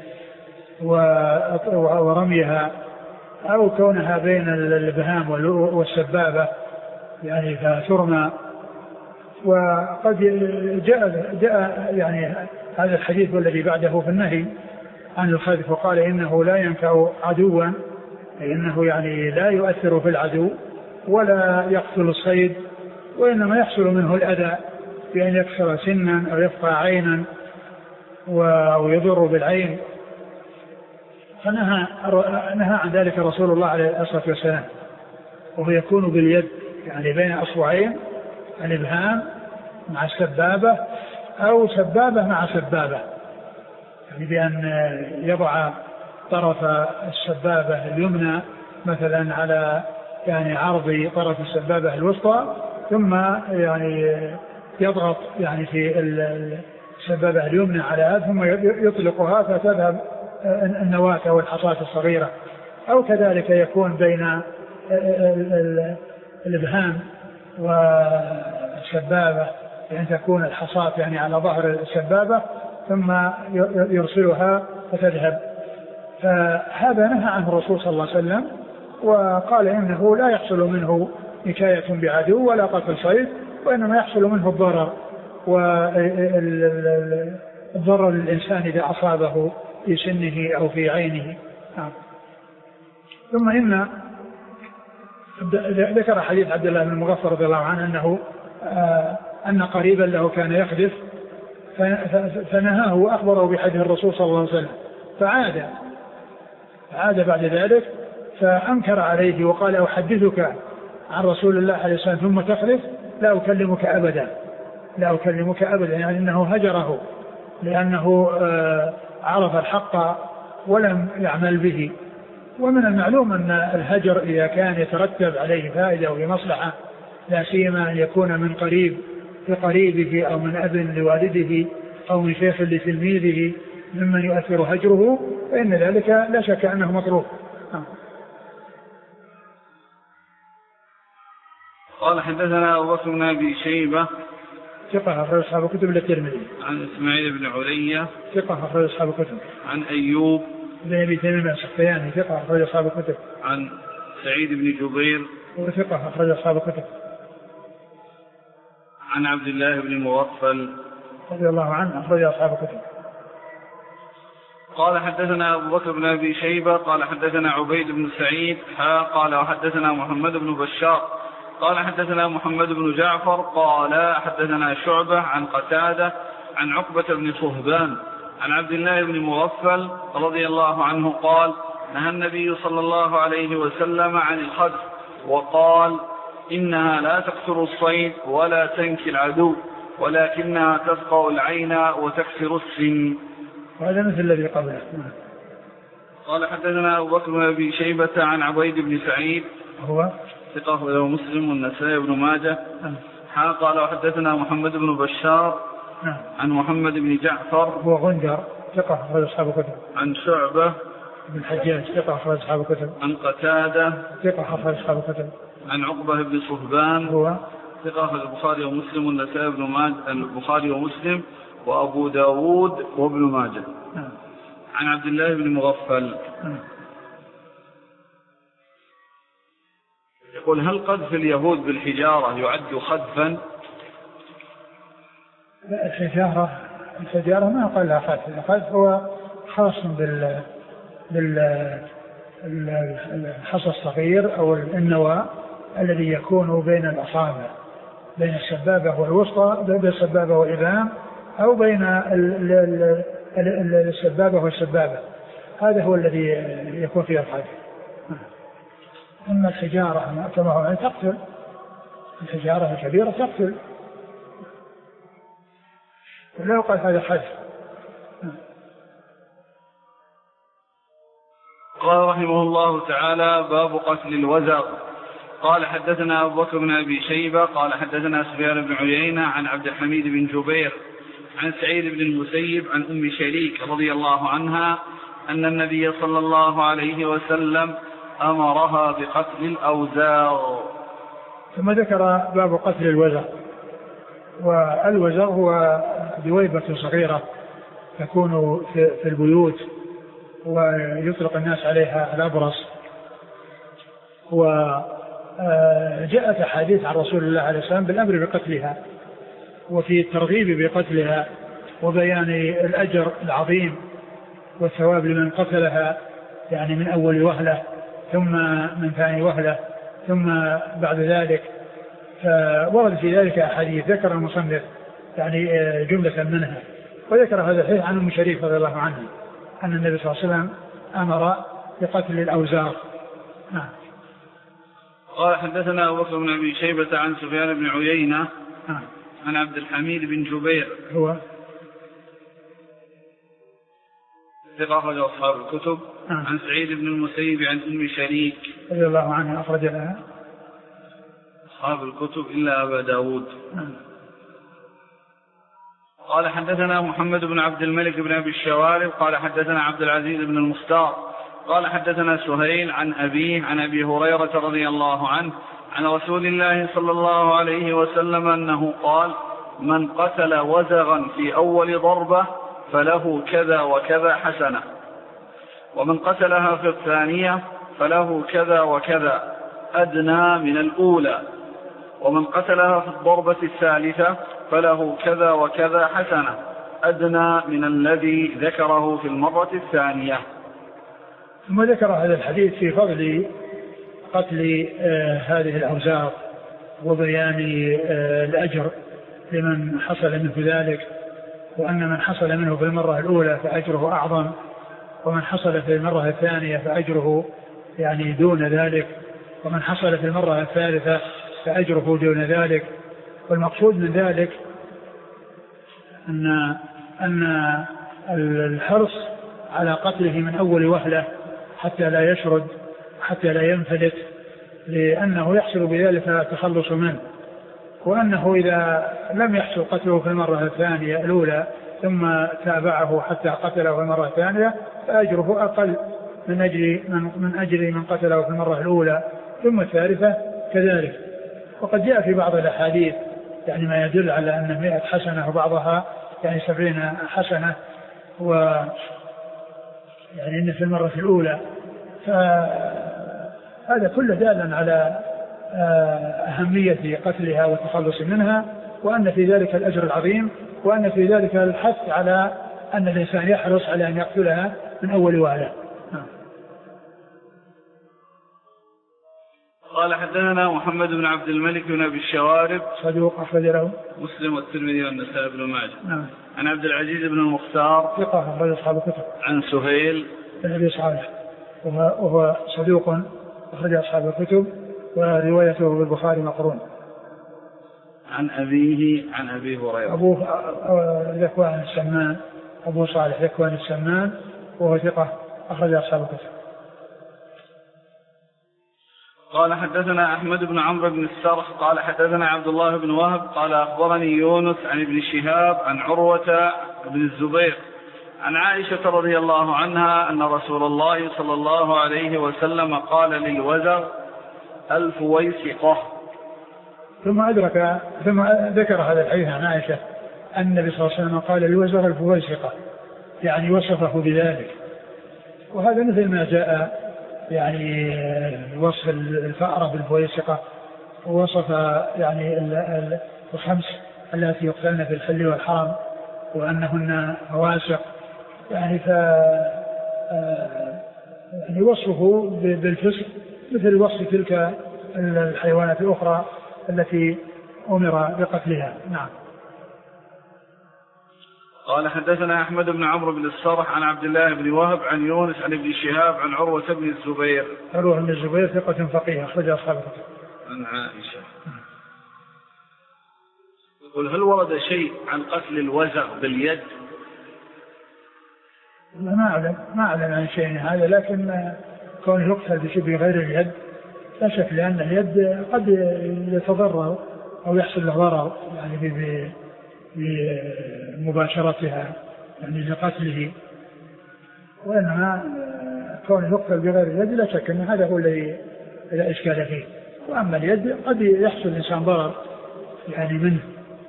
ورميها، أو كونها بين الإبهام والسبابة يعني فترمى. وقد جاء, جاء يعني هذا الحديث والذي بعده في النهي عن الخذف، وقال إنه لا ينفع عدوا، إنه يعني لا يؤثر في العدو ولا يقتل الصيد، وإنما يحصل منه الأذى بأن يكسر سنا أو يفقع عينا ويضر بالعين. فنهى نهى عن ذلك رسول الله عليه الصلاة والسلام، وهو يكون باليد يعني بين أصبعين، الإبهام مع السبابة أو سبابة مع سبابة، يعني بأن يضع طرف السبابة اليمنى مثلا على يعني عرض طرف السبابة الوسطى، ثم يعني يضغط يعني في السبابة اليمنى على هذا ثم يطلقها فتذهب النواة أو الحصاة الصغيرة. أو كذلك يكون بين الإبهام والسبابة يعني تكون الحصاة يعني على ظهر السبابة ثم يرسلها فتذهب. فهذا نهى عنه الرسول صلى الله عليه وسلم، وقال إنه لا يحصل منه نكاية بعدو ولا قتل صيد، وإنما يحصل منه الضرر، والضرر للإنسان إذا أصابه في سنه أو في عينه. ثم إن ذكر حديث عبد الله بن مغفل رضي الله عنه أنه أن قريبا له كان يخذف فنهاه وأخبره بحديث الرسول صلى الله عليه وسلم، فعاد فعاد بعد ذلك فأنكر عليه وقال أحدثك عن رسول الله عليه الصلاة والسلام ثم تخذف لا أكلمك أبدا لا أكلمك أبدا، يعني أنه هجره لأنه عرف الحق ولم يعمل به. ومن المعلوم أن الهجر إذا كان يترتب عليه فائدة أو مصلحة، لا سيما أن يكون من قريب لقريبه أو من أب لوالده أو من شيخ لتلميذه ممن يؤثر هجره، فإن ذلك لا شك أنه مطلوب. قال حدثنا أبو بكر بن أبي شيبة ثقة أخرج أصحاب الكتب للترمذي. عن إسماعيل بن علية ثقة أخرج أصحاب الكتب. عن أيوب بن أبي تميم السختياني ثقة أخرج أصحاب الكتب. عن سعيد بن جبير وثقة أخرج أصحاب الكتب. عن عبد الله بن مغفل رضي الله عنه أخرج أصحاب الكتب. قال حدثنا أبو بكر بن أبي شيبة قال حدثنا عبيد بن سعيد حا قال وحدثنا محمد بن بشار قال حدثنا محمد بن جعفر قال حدثنا شعبة عن قتادة عن عقبة بن صهبان عن عبد الله بن مغفل رضي الله عنه قال نهى النبي صلى الله عليه وسلم عن الخذف وقال إنها لا تقتل الصيد ولا تنكي العدو ولكنها تفقع العين وتكسر السن. وهذا مثل الذي قبله. قال حدثنا أبو بكر بن أبي شيبة عن عبيد بن سعيد هو ثقة له مسلم والنسائي بن ماجه حا قال وحدثنا محمد بن بشار نعم. عن محمد بن جعفر هو غندر ثقة أخرج أصحاب الكتب. عن شعبة بن الحجاج ثقة أخرج أصحاب الكتب. عن قتادة ثقة أخرج أصحاب الكتب. عن عقبة بن صهبان هو ثقة أخرج البخاري ومسلم والنسائي بن ماجه البخاري ومسلم وأبو داود وابن ماجه. نعم. عن عبد الله بن مغفل نعم. يقول هل قذف اليهود بالحجارة يعد خذفا؟ الحجارة الحجارة ما قال لها خذف، الخذف هو خاص بال بال الحصى الصغير أو النوى الذي يكون بين الأصابع، بين السبابة والوسطى، بين السبابة والإبهام، أو بين السبابة والسبابة. هذا هو الذي يكون فيه الخذف. أما الحجارة كما هو تقتل، الحجارة الكبيرة تقتل، لا يقال هذا خذف. قال رحمه الله تعالى باب قتل الوزغ. قال حدثنا أبو بكر بن أبي شيبة قال حدثنا سفيان بن عيينة عن عبد الحميد بن جبير عن سعيد بن المسيب عن أم شريك رضي الله عنها أن النبي صلى الله عليه وسلم أمرها بقتل الأوزاغ. ثم ذكر باب قتل الوزغ. والوزغ هو دويبة صغيرة تكون في البيوت ويطلق الناس عليها الأبرص. وجاءت أحاديث عن رسول الله عليه السلام بالأمر بقتلها وفي الترغيب بقتلها وبيان الأجر العظيم والثواب لمن قتلها، يعني من أول وهلة ثم من ثاني وهلة ثم بعد ذلك. فورد في ذلك أحاديث ذكر المصنف يعني جملة منها، وذكر هذا الحديث عن أم شريك رضي الله عنها أن النبي صلى الله عليه وسلم أمر بقتل الأوزاغ. نعم. قال حدثنا أبو بكر بن أبي شيبة عن سفيان بن عيينة نعم. عن عبد الحميد بن جبير هو ثقة أخرج أصحاب الكتب. نعم. عن سعيد بن المسيب عن أم شريك رضي الله عنها أخرج لها أصحاب الكتب إلا أبا داود. نعم. قال حدثنا محمد بن عبد الملك بن أبي الشوارب قال حدثنا عبد العزيز بن المختار قال حدثنا سهيل عن أبيه عن أبي هريرة رضي الله عنه عن رسول الله صلى الله عليه وسلم أنه قال من قتل وزغا في أول ضربة فله كذا وكذا حسنة، ومن قتلها في الثانية فله كذا وكذا أدنى من الأولى، ومن قتلها في الضربة الثالثة فله كذا وكذا حسنة أدنى من الذي ذكره في المرة الثانية. ثم ذكر هذا الحديث في فضل قتل آه هذه الأوزاغ وبيان آه الأجر لمن حصل منه ذلك، وأن من حصل منه في المرة الأولى فأجره أعظم، ومن حصل في المرة الثانية فأجره يعني دون ذلك، ومن حصل في المرة الثالثة فأجره دون ذلك. والمقصود من ذلك أن أن الحرص على قتله من أول وهلة حتى لا يشرد حتى لا ينفلت، لأنه يحصل بذلك التخلص منه، وأنه إذا لم يحصل قتله في المرة الثانية الأولى ثم تابعه حتى قتله في المرة الثانية فأجره أقل من أجل من, من أجل من قتله في المرة الأولى ثم الثالثة كذلك. وقد جاء في بعض الأحاديث يعني ما يدل على أن مئة حسنة وبعضها يعني سبعين حسنة، و يعني إن في المرة الأولى. فهذا كله دالا على أهمية قتلها والتخلص منها، وأن في ذلك الأجر العظيم، وأن في ذلك الحث على أن الإنسان يحرص على أن يقتلها من أول وهلة. قال حدثنا محمد بن عبد الملك بن أبي الشوارب صدوق أخرج له مسلم والترمذي والنسائي بن ماجه. نعم. عن عبد العزيز بن المختار ثقة أخرج أصحاب الكتب. عن سهيل بن أبي صالح وهو صدوق أخرج أصحاب الكتب وروايته بالبخاري مقرون. عن أبيه عن أبي هريرة أبوه ذكوان السمان أبو صالح ذكوان السمان وهو ثقة أخرج أصحاب الكتب. قال حدثنا أحمد بن عمرو بن السرح قال حدثنا عبد الله بن وهب قال أخبرني يونس عن ابن شهاب عن عروة بن الزبير عن عائشة رضي الله عنها أن رسول الله صلى الله عليه وسلم قال للوزغ الفويسقة. ثم أدرك ثم ذكر هذا الحديث عن عائشة أن النبي صلى الله عليه وسلم قال للوزغ الفويسقة، يعني وصفه بذلك. وهذا مثل ما جاء يعني وصف الفأرة بالفويسقة، ووصف يعني الخمس التي يقتلن في الحل والحرم وأنهن فواسق، يعني ف يعني وصفه بالفسق مثل وصف تلك الحيوانات الأخرى التي أمر بقتلها. نعم. قال حدثنا أحمد بن عمرو بن السرح عن عبد الله بن وهب عن يونس عن ابن شهاب عن عروة بن الزبير. عروة بن الزبير ثقة فقيه أخرج أصحاب الكتب. عن عائشة. يقول هل ورد شيء عن قتل الوزغ باليد؟ ما أعلم ما أعلم عن شيء هذا، لكن كونه يقتل بشبه غير اليد لا شك، لأن اليد قد يتضرر أو يحصل له ضرر يعني بمباشرتها يعني لقتله، وإنما كونه يقتل بغير اليد لا شك أن هذا هو الذي لا إشكال فيه. وأما اليد قد يحصل الإنسان ضرر يعني منه.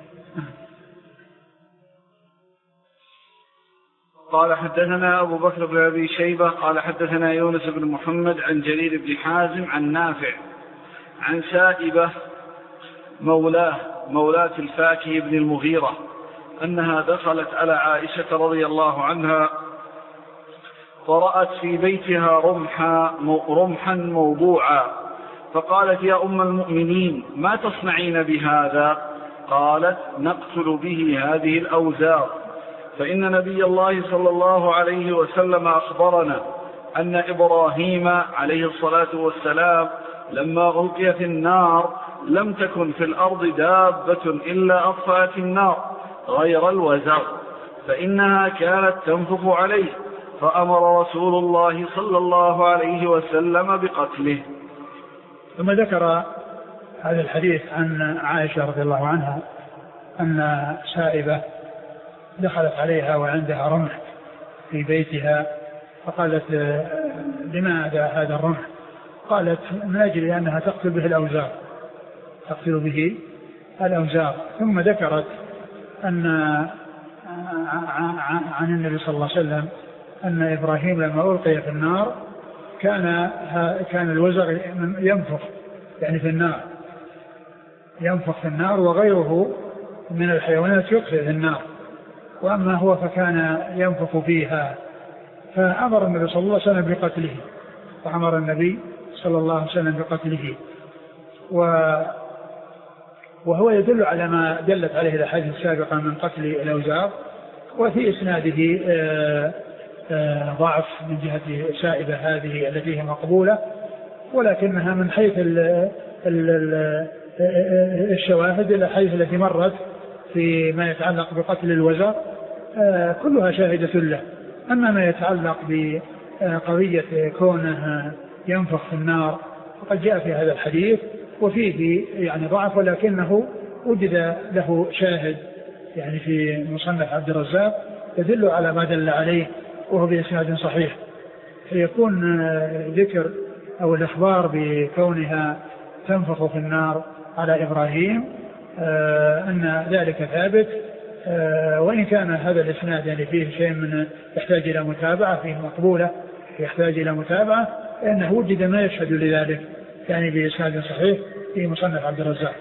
قال حدثنا أبو بكر بن أبي شيبة قال حدثنا يونس بن محمد عن جرير بن حازم عن نافع عن سائبة مولاه مولاة الفاكه بن المغيرة أنها دخلت على عائشة رضي الله عنها فرأت في بيتها رمحا, رمحا موضوعا، فقالت يا أم المؤمنين ما تصنعين بهذا؟ قالت نقتل به هذه الأوزار، فإن نبي الله صلى الله عليه وسلم أخبرنا أن إبراهيم عليه الصلاة والسلام لما ألقي في النار لم تكن في الأرض دابة إلا أطفأت النار غير الوزغ، فإنها كانت تنفخ عليه، فأمر رسول الله صلى الله عليه وسلم بقتله. ثم ذكر هذا الحديث عن عائشة رضي الله عنها أن سائبة دخلت عليها وعندها رمح في بيتها، فقالت لماذا هذا الرمح؟ قالت من أجل أنها تقتل به الأوزار تقتل به الأوزار. ثم ذكرت أن عن النبي صلى الله عليه وسلم أن إبراهيم لما ألقي في النار كان كان الوزغ ينفخ يعني في النار ينفخ في النار وغيره من الحيوانات يطفئ في النار، وأما هو فكان ينفخ فيها، فأمر النبي صلى الله عليه وسلم بقتله فأمر النبي صلى الله عليه وسلم بقتله. وهو يدل على ما دلت عليه الأحاديث السابقة من قتل الأوزار. وفي إسناده ضعف من جهة سائبة هذه التي هي مقبولة، ولكنها من حيث الشواهد الأحاديث التي مرت فيما يتعلق بقتل الوزغ كلها شاهدة له. أما ما يتعلق بقضية كونه ينفخ في النار فقد جاء في هذا الحديث وفيه يعني ضعف، ولكنه وجد له شاهد يعني في مصنف عبد الرزاق يدل على ما دل عليه وهو بإسناد صحيح، فيكون ذكر أو الإخبار بكونها تنفخ في النار على إبراهيم أن ذلك ثابت، وإن كان هذا الإسناد يعني فيه شيء من يحتاج إلى متابعة، فيه مقبولة يحتاج إلى متابعة، لأنه وجد ما يشهد لذلك يعني بإسناد صحيح في مصنف عبد الرزاق.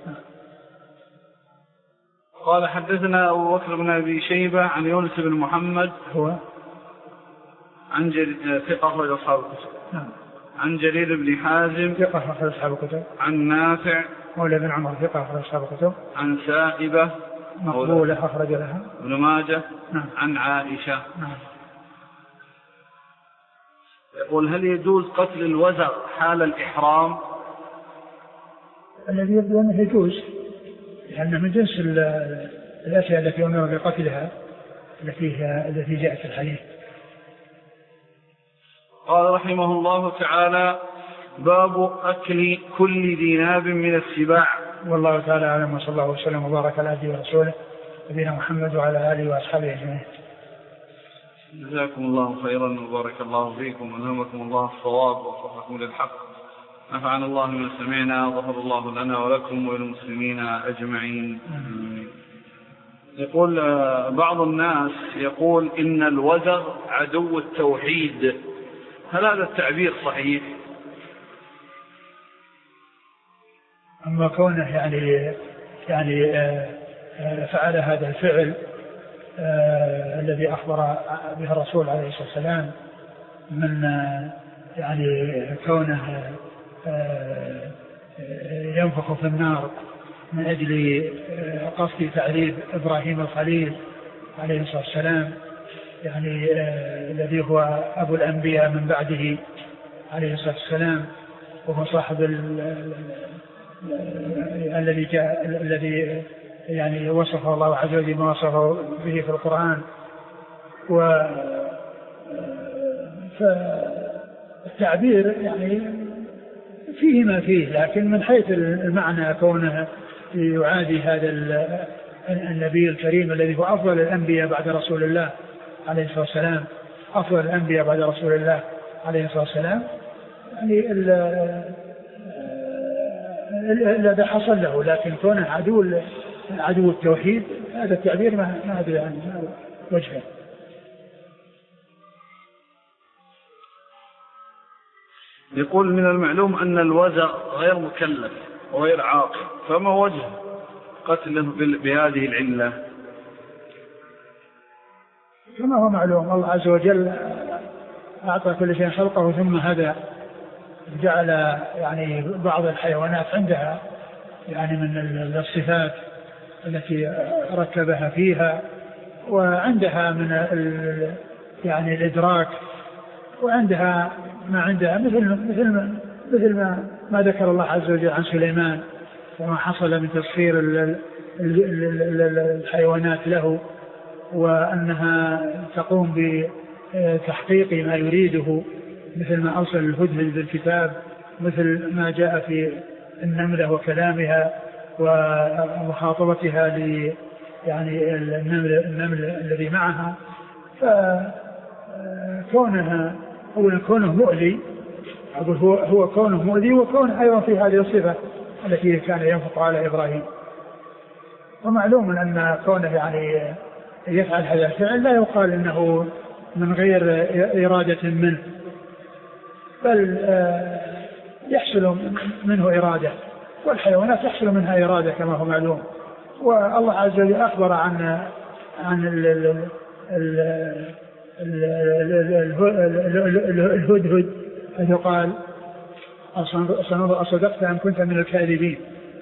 قال حدثنا أبو بكر بن أبي شيبة عن يونس بن محمد هو عن ثقة أخرج أصحاب الكتب نعم. عن جرير بن حازم ثقة أخرج أصحاب الكتب عن نافع مولى بن عمر ثقة أخرج أصحاب الكتب عن سائبة مقبولة أخرج لها ابن ماجه نعم. عن عائشة نعم. يقول هل يجوز قتل الوزغ حال الإحرام؟ الذي يبدو أنه يجوز، لأنه من جنس الأشياء التي أمر بقتلها التي التي جاءت في الحديث. قال رحمه الله تعالى باب أكل كل ذي ناب من السباع. والله تعالى أعلم، وصلى الله وسلم وبارك على عبده ورسوله نبينا محمد وعلى آله وأصحابه أجمعين. جزاكم الله خيرا وبارك الله فيكم وألهمكم الله الصواب ووفقكم للحق. نفعنا الله بما سمعنا وغفر الله لنا ولكم وللمسلمين أجمعين. يقول بعض الناس يقول إن الوزغ عدو التوحيد، هل هذا التعبير صحيح؟ أما كونه يعني يعني فعل هذا الفعل الذي أخبر به الرسول عليه الصلاة والسلام من يعني كونه ينفخ في النار من أجل قصد تعذيب إبراهيم الخليل عليه الصلاة والسلام، يعني الذي هو أبو الأنبياء من بعده عليه الصلاة والسلام، وهو صاحب الذي جاء الذي يعني وصفه الله عز وجل ما وصفه به في القرآن. و فالتعبير يعني فيه ما فيه، لكن من حيث المعنى كونه يعادي هذا النبي الكريم الذي هو أفضل الأنبياء بعد رسول الله عليه الصلاة والسلام، أفضل الأنبياء بعد رسول الله عليه الصلاة والسلام، يعني الذي حصل له، لكن كونه عدو عدو التوحيد هذا التعبير ما أدري عنه وجهه. يقول من المعلوم أن الوزغ غير مكلف وغير عاقل، فما وجه قتله بهذه العلة؟ كما هو معلوم الله عز وجل أعطى كل شيء خلقه ثم هدى، جعل يعني بعض الحيوانات عندها يعني من الصفات التي ركبها فيها، وعندها من يعني الإدراك، وعندها ما عندها مثل مثل ما مثل ما, ما ذكر الله عز وجل عن سليمان وما حصل من تسخير الحيوانات له، وأنها تقوم بتحقيق ما يريده، مثل ما أوصل الهدهد بالكتاب، مثل ما جاء في النملة وكلامها ومخاطبتها ل يعني النمل, النمل الذي معها. فكونها أولا كونه مؤذي، أقول هو, هو كونه مؤذي، وكونه أيضا في هذه الصفة التي كان ينفق على إبراهيم. ومعلوم أن كونه يعني يفعل هذا الفعل لا يقال إنه من غير إرادة منه، بل يحصل منه إرادة، والحيوانات يحصل منها إرادة كما هو معلوم. والله عز وجل أخبر عن عن الهدهد حيث قال أصدقت أم كنت من الكاذبين.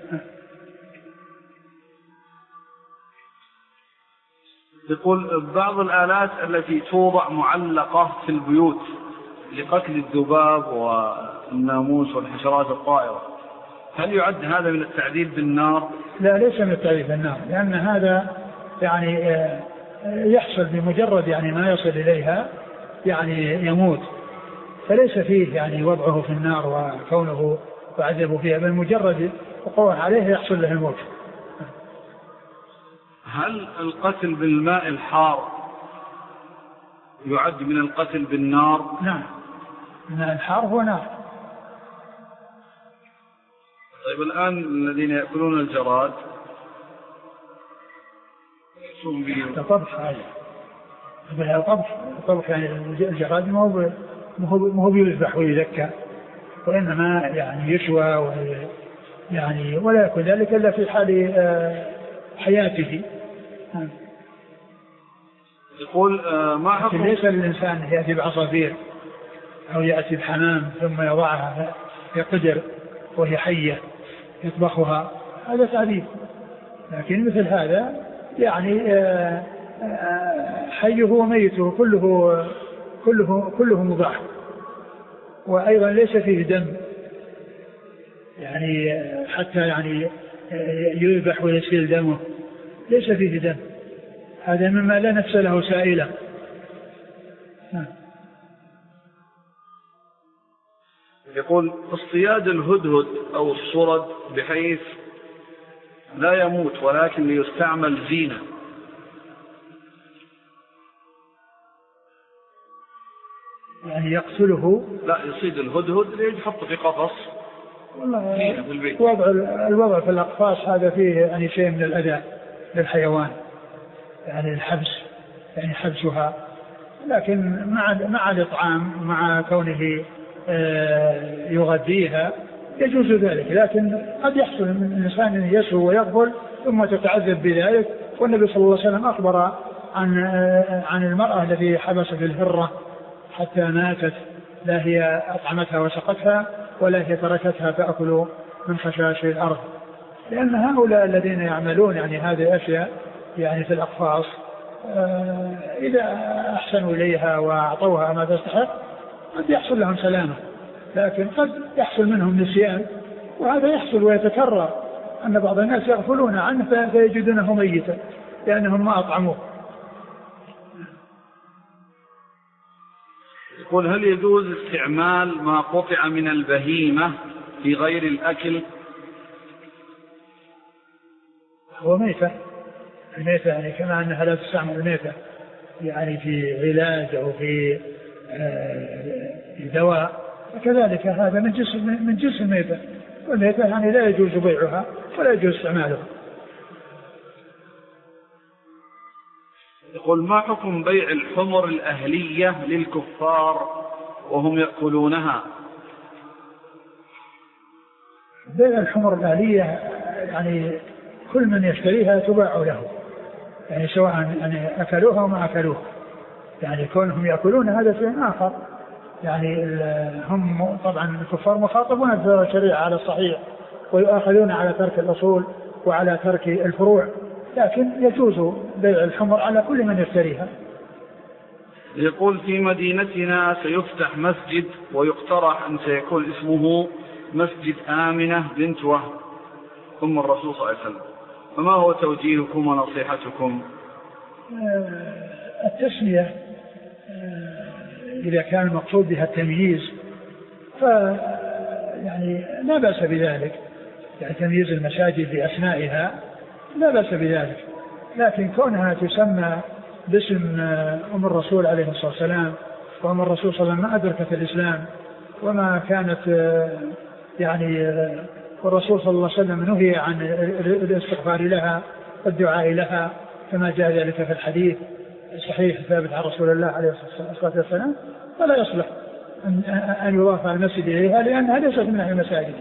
يقول بعض الآلات التي توضع معلقة في البيوت لقتل الذباب والناموس والحشرات الطائرة، هل يعد هذا من التعذيب بالنار؟ لا، ليس من التعذيب بالنار، لأن هذا يعني يحصل بمجرد يعني ما يصل إليها يعني يموت، فليس فيه يعني وضعه في النار وكونه يعذب فيها، بل مجرد وقوع عليه يحصل له الموت. هل القتل بالماء الحار يعد من القتل بالنار؟ نعم، الماء الحار هو نار. طيب الآن الذين يأكلون الجراد طبخ هذا طبخ طبخ يعني الجراد ما هو ما هو بيذبح ويذكى، وإنما يعني يشوى يعني ولا يكون ذلك إلا في حال حياته. يقول ما حكم ليس للإنسان يأتي بعصافير أو يأتي بحمام ثم يضعها في قدر وهي حية يطبخها، هذا تعذيب. لكن مثل هذا يعني حيه وميته كله كله كله مباح، وأيضا ليس فيه دم يعني حتى يعني يذبح ويسيل دمه، ليس فيه دم، هذا مما لا نفس له سائلا. يقول اصطياد الهدهد أو الصرد بحيث لا يموت ولكن ليستعمل زينة. يعني يقتله؟ لا، يصيد الهدهد ليحط في قفص. والله وضع الوضع في الأقفاص هذا فيه يعني شيء من الأذى للحيوان، يعني الحبس، يعني حبسها، لكن مع مع الإطعام مع كونه يغذيها يجوز ذلك. لكن قد يحصل من الإنسان يسهو ويقبل ثم تتعذب بذلك. والنبي صلى الله عليه وسلم أخبر عن عن المرأة التي حبست الهرة حتى ماتت، لا هي أطعمتها وسقتها ولا هي تركتها تأكل من خشاش الأرض. لأن هؤلاء الذين يعملون يعني هذه الأشياء يعني في الأقفاص إذا أحسنوا إليها وأعطوها ما تستحق قد يحصل لهم سلامة، لكن قد يحصل منهم نسيان، وهذا يحصل ويتكرر أن بعض الناس يغفلون عنه فيجدونه ميتا لأنهم ما أطعموه. يقول هل يجوز استعمال ما قطع من البهيمة في غير الأكل؟ هو ميتة، الميتة يعني كما أنها لا تستعمل الميتة يعني في علاج أو في دواء، وكذلك هذا من جنس من جنس الميتة، والميتة يعني لا يجوز بيعها ولا يجوز استعمالها. يقول ما حكم بيع الحمر الأهلية للكفار وهم يأكلونها؟ بيع الحمر الأهلية يعني كل من يشتريها تباع له، يعني سواء يعني أكلوها وما أكلوها، يعني كونهم يأكلون هذا شيء آخر. يعني هم طبعا الكفار مخاطبون بالشريعة على الصحيح ويؤاخذون على ترك الأصول وعلى ترك الفروع، لكن يجوز بيع الحمر على كل من يشتريها. يقول في مدينتنا سيفتح مسجد ويقترح أن سيكون اسمه مسجد آمنة بنت وهب أم الرسول صلى الله عليه وسلم، فما هو توجيهكم ونصيحتكم؟ التسمية إذا كان المقصود بها التمييز ف يعني لا بأس بذلك، يعني تمييز المساجد بأسمائها لا بأس بذلك، لكن كونها تسمى باسم أم الرسول عليه الصلاة والسلام، وأم الرسول صلى الله عليه وسلم ما أدركت الإسلام وما كانت يعني، والرسول صلى الله عليه وسلم نهي عن الاستغفار لها والدعاء لها كما جاء ذلك في الحديث الصحيح الثابت عن رسول الله عليه الصلاة والسلام، فلا يصلح أن يضاف المسجد إليها لأنها ليست من المساجد.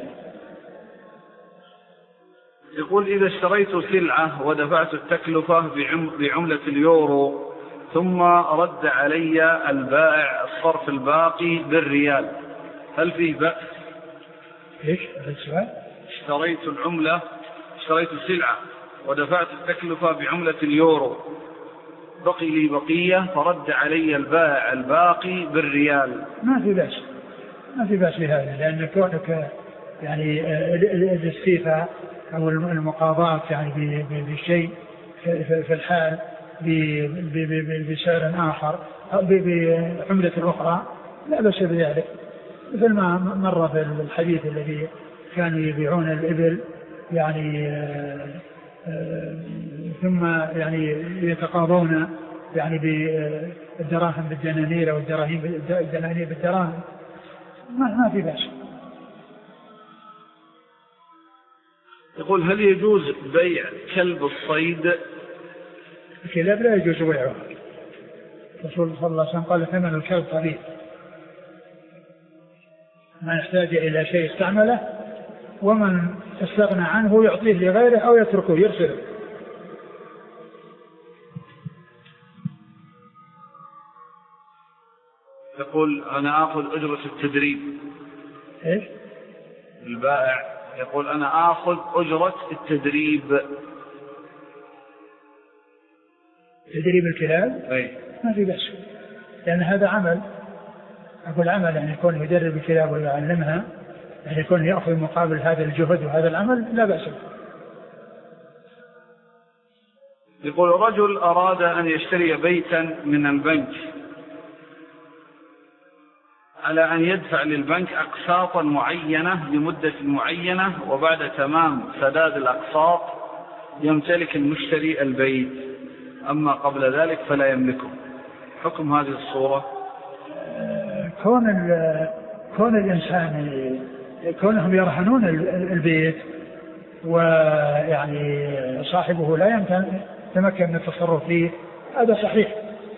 يقول إذا اشتريت سلعة ودفعت التكلفة بعملة اليورو ثم رد علي البائع الصرف الباقي بالريال، هل فيه بأس؟ إيش هذا السؤال؟ اشتريت العملة اشتريت سلعة ودفعت التكلفة بعملة اليورو، بقي لي بقية فرد علي البائع الباقي بالريال، ما في بأس، ما في بأس بهذا، لأن كونك يعني الاستيفاء أو المقاضاة يعني بالشيء في الحال بسعر آخر أو بعملة أخرى لا بأس بذلك، مثل ما مر في الحديث الذي كانوا يبيعون الإبل يعني آآ آآ ثم يعني يتقاضون يعني بالدراهم بالدنانير أو الدنانير بالدراهم، ما في بأس. يقول هل يجوز بيع كلب الصيد؟ الكلاب لا يجوز بيعه، الرسول صلى الله عليه وسلم قال ثمن الكلب قليل، من يحتاج إلى شيء استعمله ومن استغنى عنه يعطيه لغيره أو يتركه يرسله. يقول أنا آخذ أجرة التدريب. إيش؟ البائع يقول أنا آخذ أجرة التدريب. تدريب الكلاب؟ أي. ما في بأس، لأن هذا عمل، أقول عمل يعني يكون يدرب الكلاب ويعلمها، يعني يكون يأخذ مقابل هذا الجهد وهذا العمل لا بأس. يقول رجل أراد أن يشتري بيتا من البنك، على أن يدفع للبنك أقساطا معينة لمدة معينة، وبعد تمام سداد الأقساط يمتلك المشتري البيت، أما قبل ذلك فلا يملكه. حكم هذه الصورة؟ كون كون الإنسان كونهم يرهنون البيت ويعني صاحبه لا يتمكن من التصرف فيه هذا صحيح.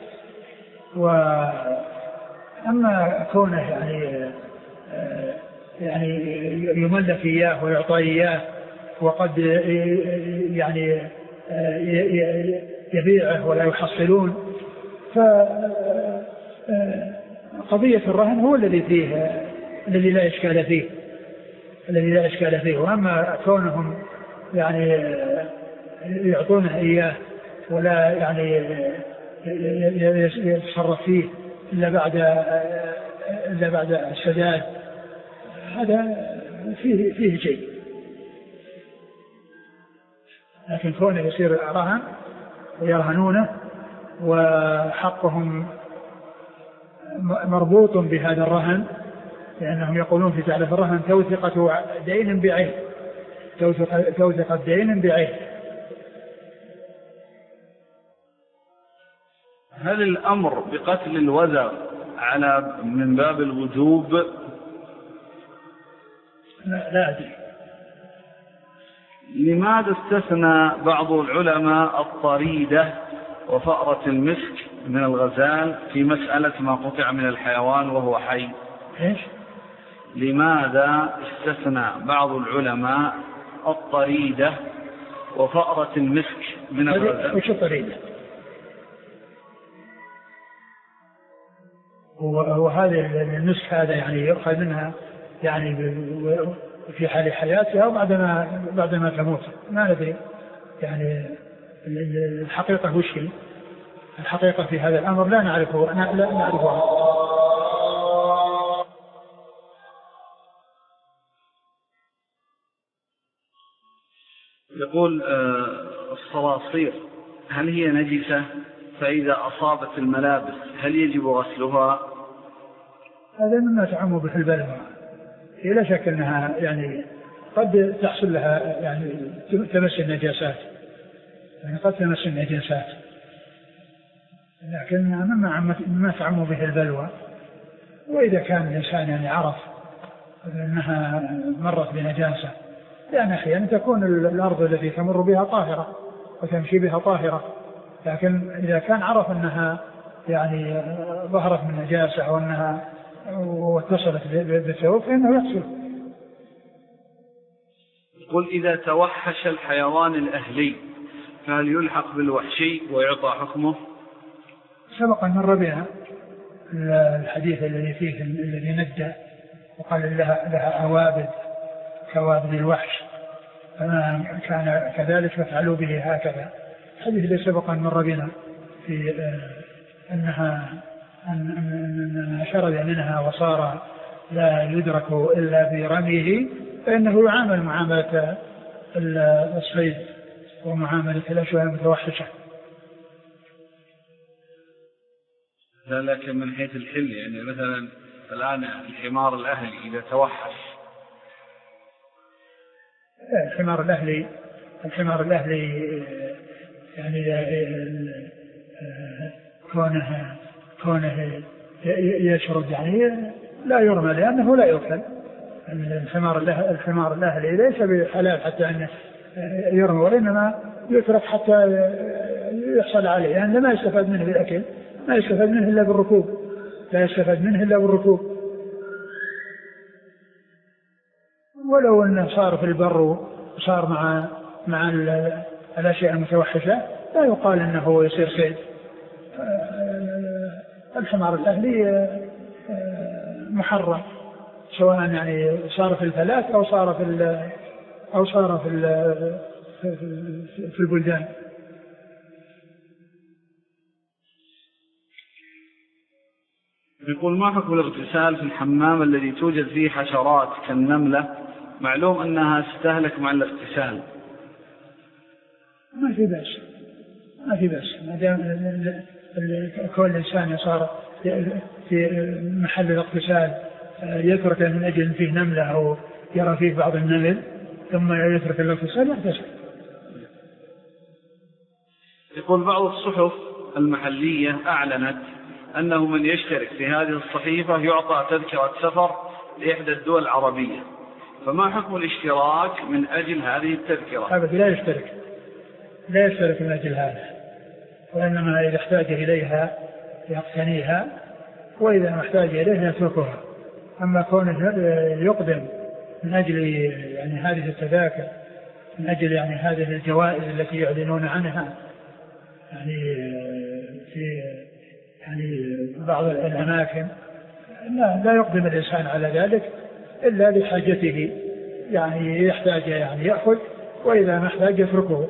وأما كونه يعني يعني يملك إياه ويعطى إياه وقد يعني يبيعه ولا يحصلون، فقضية الرهن هو الذي فيه الذي لا إشكال فيه الذي لا إشكال فيه. وأما كونهم يعني يعطونه إياه ولا يعني يتصرف فيه إلا بعد إلا بعد السداد، هذا فيه فيه شيء. لكن كونه يصير رهن ويرهنونه وحقهم مربوط بهذا الرهن، لأنهم يقولون في تعريف الرهن توثقة دين بعين، توثقة دين بعين. هل الأمر بقتل الوزغ على من باب الوجوب؟ لا, لا أدري. لماذا استثنى بعض العلماء الطريدة وفأرة المسك من الغزال في مسألة ما قطع من الحيوان وهو حي؟ إيش؟ لماذا استثنى بعض العلماء الطريدة وفأرة المسك من الغزال؟ وش الطريدة؟ وهذه المسك هذا يعني يؤخذ منها يعني في حال حياتها وبعدما بعدما تموت، ما ندري يعني الحقيقة وش هي. الحقيقة في هذا الأمر لا نعرفه لا نعرفها. يقول الصراصير هل هي نجسة؟ فإذا أصابت الملابس هل يجب غسلها؟ هذا مما تعم به البلوى، هي لا شك أنها يعني قد تحصل لها يعني تمس النجاسات، يعني قد تمس النجاسات، لكن مما مما تعم به البلوى. وإذا كان الإنسان يعني عرف أنها مرت بنجاسة، لأن أحيانا تكون الأرض التي تمر بها طاهرة وتمشي بها طاهرة، لكن إذا كان عرف أنها يعني ظهرت من نجاسة وأنها واتصلت بالثوب فإنه يغسل. يقول إذا توحش الحيوان الأهلي فهل يلحق بالوحشي ويعطى حكمه؟ سبق أن مر بنا الحديث الذي فيه الذي ندى وقال لها, لها أوابد كوابد الوحش، فما كان كذلك فافعلوا به هكذا. الحديث الذي سبق أن مر بنا في أنها أن شرد منها وصار لا يدرك إلا برميه، فإنه يعامل معاملة الصيد ومعاملة الأشياء المتوحشة. لكن من حيث الحل يعني مثلا الآن الحمار الأهلي إذا توحش، الحمار الأهلي الحمار الأهلي يعني كونه كونه يشرد يعني لا يرمى لأنه لا يؤكل. الحمار الحمار الأهلي ليس بحلال حتى أنه يرمى، وإنما يترك حتى يحصل عليه، يعني ما يستفاد منه بالأكل، ما يستفاد منه إلا بالركوب، لا يستفاد منه إلا بالركوب. ولو أنه صار في البر وصار مع مع الأشياء المتوحشة لا يقال أنه يصير صيد. الحمار الأهلي محرم سواء يعني صار في الفلاة أو صار في أو صار في في البلدان. يقول ما حكم الاغتسال في الحمام الذي توجد فيه حشرات كالنملة، معلوم أنها تستهلك مع الاغتسال؟ ما في بأس ما في بأس ما دام كل إنسان صار في محل الاغتسال يترك من أجل فيه نملة أو يرى فيه بعض النمل ثم يترك الاغتسال يغتسل. يقول بعض الصحف المحلية أعلنت أنه من يشترك في هذه الصحيفة يعطى تذكرة سفر لإحدى الدول العربية، فما حكم الاشتراك من أجل هذه التذكرة؟ أبدا لا يشترك لا يشترك من أجل هذا، وإنما إذا احتاج إليها يقتنيها وإذا ما احتاج إليها يتركها. أما كونه يقدم من أجل يعني هذه التذاكر من أجل يعني هذه الجوائز التي يعلنون عنها يعني في يعني بعض الأماكن، لا, لا يقدم الإنسان على ذلك إلا لحاجته، يعني يحتاج يعني يأخذ وإذا ما احتاج يتركه.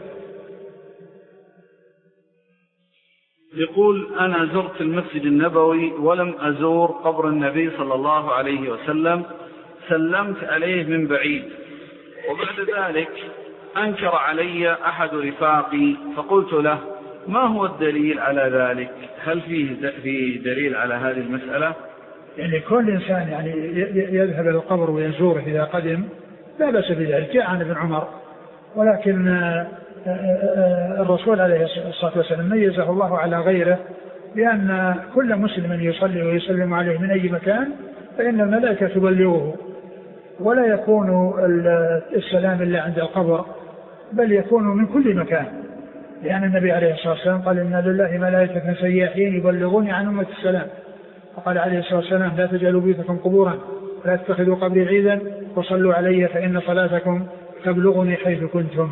يقول أنا زرت المسجد النبوي ولم أزور قبر النبي صلى الله عليه وسلم، سلمت عليه من بعيد، وبعد ذلك أنكر علي أحد رفاقي فقلت له ما هو الدليل على ذلك؟ هل فيه دليل على هذه المسألة؟ يعني كل إنسان يعني يذهب إلى القبر ويزوره إذا قدم لا بأس بذلك، جاء عن ابن عمر، ولكن الرسول عليه الصلاة والسلام ميزه الله على غيره لأن كل مسلم يصلي ويسلم عليه من أي مكان فإن الملائكة تبلغه، ولا يكون السلام إلا عند القبر بل يكون من كل مكان، لأن النبي عليه الصلاة والسلام قال إن لله ملائكة سياحين يبلغوني عن أمة السلام، فقال عليه الصلاة والسلام لا تجعلوا بيوتكم قبورا لا تتخذوا قبري عيدا وصلوا علي فإن صلاتكم تبلغني حيث كنتم.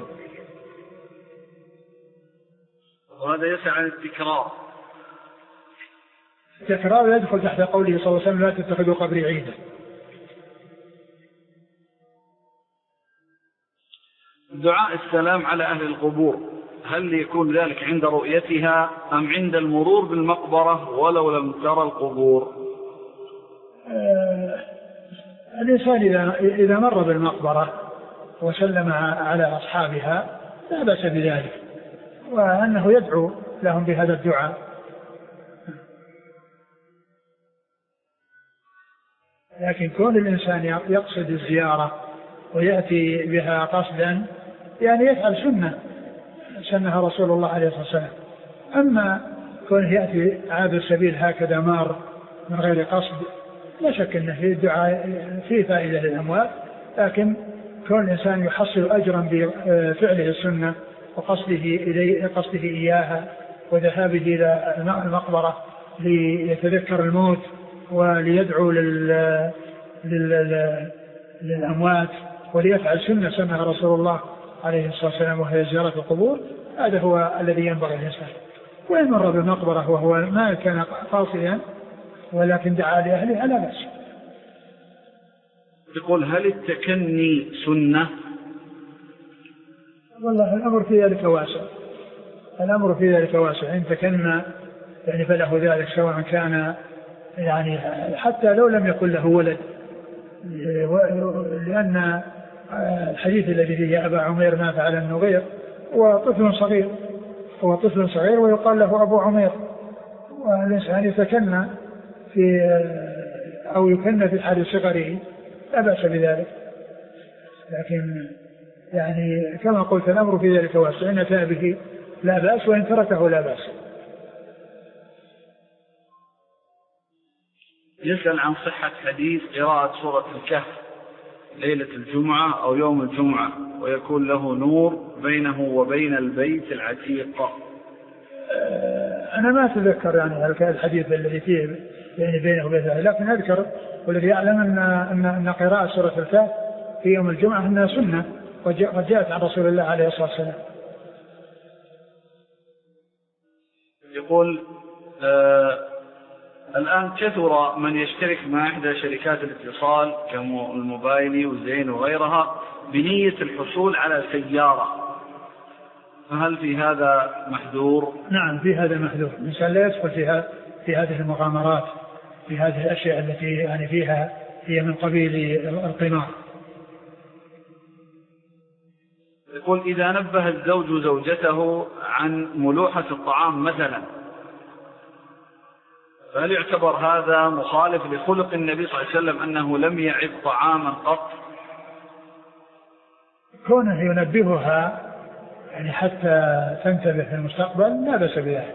وهذا يسعى عن التكرار. التكرار يدخل تحت قوله صلى الله عليه وسلم لا تتخذوا قبري عيدا. دعاء السلام على أهل القبور هل يكون ذلك عند رؤيتها أم عند المرور بالمقبرة ولو لم ترى القبور؟ آه الإنسان إذا, إذا مر بالمقبرة وسلم على أصحابها لا بأس بذلك، وأنه يدعو لهم بهذا الدعاء. لكن كون الإنسان يقصد الزيارة ويأتي بها قصدا يعني يفعل سنة سنها رسول الله عليه الصلاة والسلام. أما كونه يأتي عابر سبيل هكذا مار من غير قصد لا شك أنه في الدعاء فيه فائدة للأموات، لكن كون الإنسان يحصل أجرا بفعله السنة وقصده إليه قصده إياها وذهابه إلى المقبرة ليتذكر الموت وليدعو لل... لل... للأموات وليفعل سنة سنها رسول الله عليه الصلاة والسلام وهي زيارة القبور، هذا هو الذي ينبغي الإنسان. وإن مر بالمقبرة وهو ما كان قاصدا ولكن دعا لأهله لا بأس. يقول هل التكني سنة؟ والله الأمر في ذلك واسع، الأمر في ذلك واسع، إن تكنى يعني فله ذلك سواء كان يعني حتى لو لم يكن له ولد، لأن الحديث الذي فيه أبا عمير ما فعل النغير هو طفل صغير هو طفل صغير ويقال له أبو عمير، والإنسان يتكنى في أو يكنى في حال صغره لا بأس بذلك، لكن يعني كما قلت الأمر في ذلك واسع، إن أتى به لا بأس وإن تركه لا بأس. يسأل عن صحة حديث قراءة سورة الكهف ليلة الجمعة أو يوم الجمعة ويكون له نور بينه وبين البيت العتيق. أنا ما أتذكر يعني الحديث الذي فيه يعني بينه وبينه، لكن أذكر والذي يعلم أن أن أن قراءة سورة الكهف في يوم الجمعة أنها سنة وجاءت عن رسول الله عليه الصلاة والسلام. يقول آه الآن كثر من يشترك مع إحدى شركات الاتصال كالموبايلي وزين وغيرها بنية الحصول على سيارة، فهل في هذا محذور؟ نعم في هذا محذور، الإنسان لا يدخل في, في هذه المغامرات في هذه الأشياء التي يعني فيها هي من قبيل القمار. يقول إذا نبه الزوج زوجته عن ملوحة الطعام مثلا فهل يعتبر هذا مخالف لخلق النبي صلى الله عليه وسلم أنه لم يعب طعاما قط؟ كونه ينبهها يعني حتى تنتبه في المستقبل لا بأس بذلك.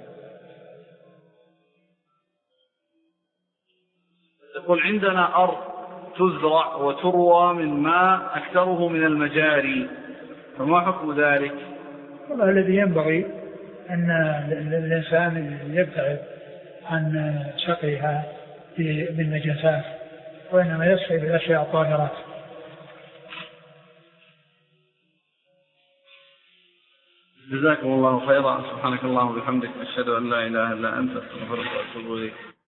يقول عندنا أرض تزرع وتروى من ماء أكثره من المجاري، فما حكم ذلك؟ والله الذي ينبغي أن الإنسان يبتعد عن سقيها بالنجاسات، وإنما يسقي بالأشياء الطاهرات. جزاكم الله خيرا. سبحانك اللهم وبحمدك، أشهد أن لا إله إلا أنت، أستغفرك وأتوب إليك.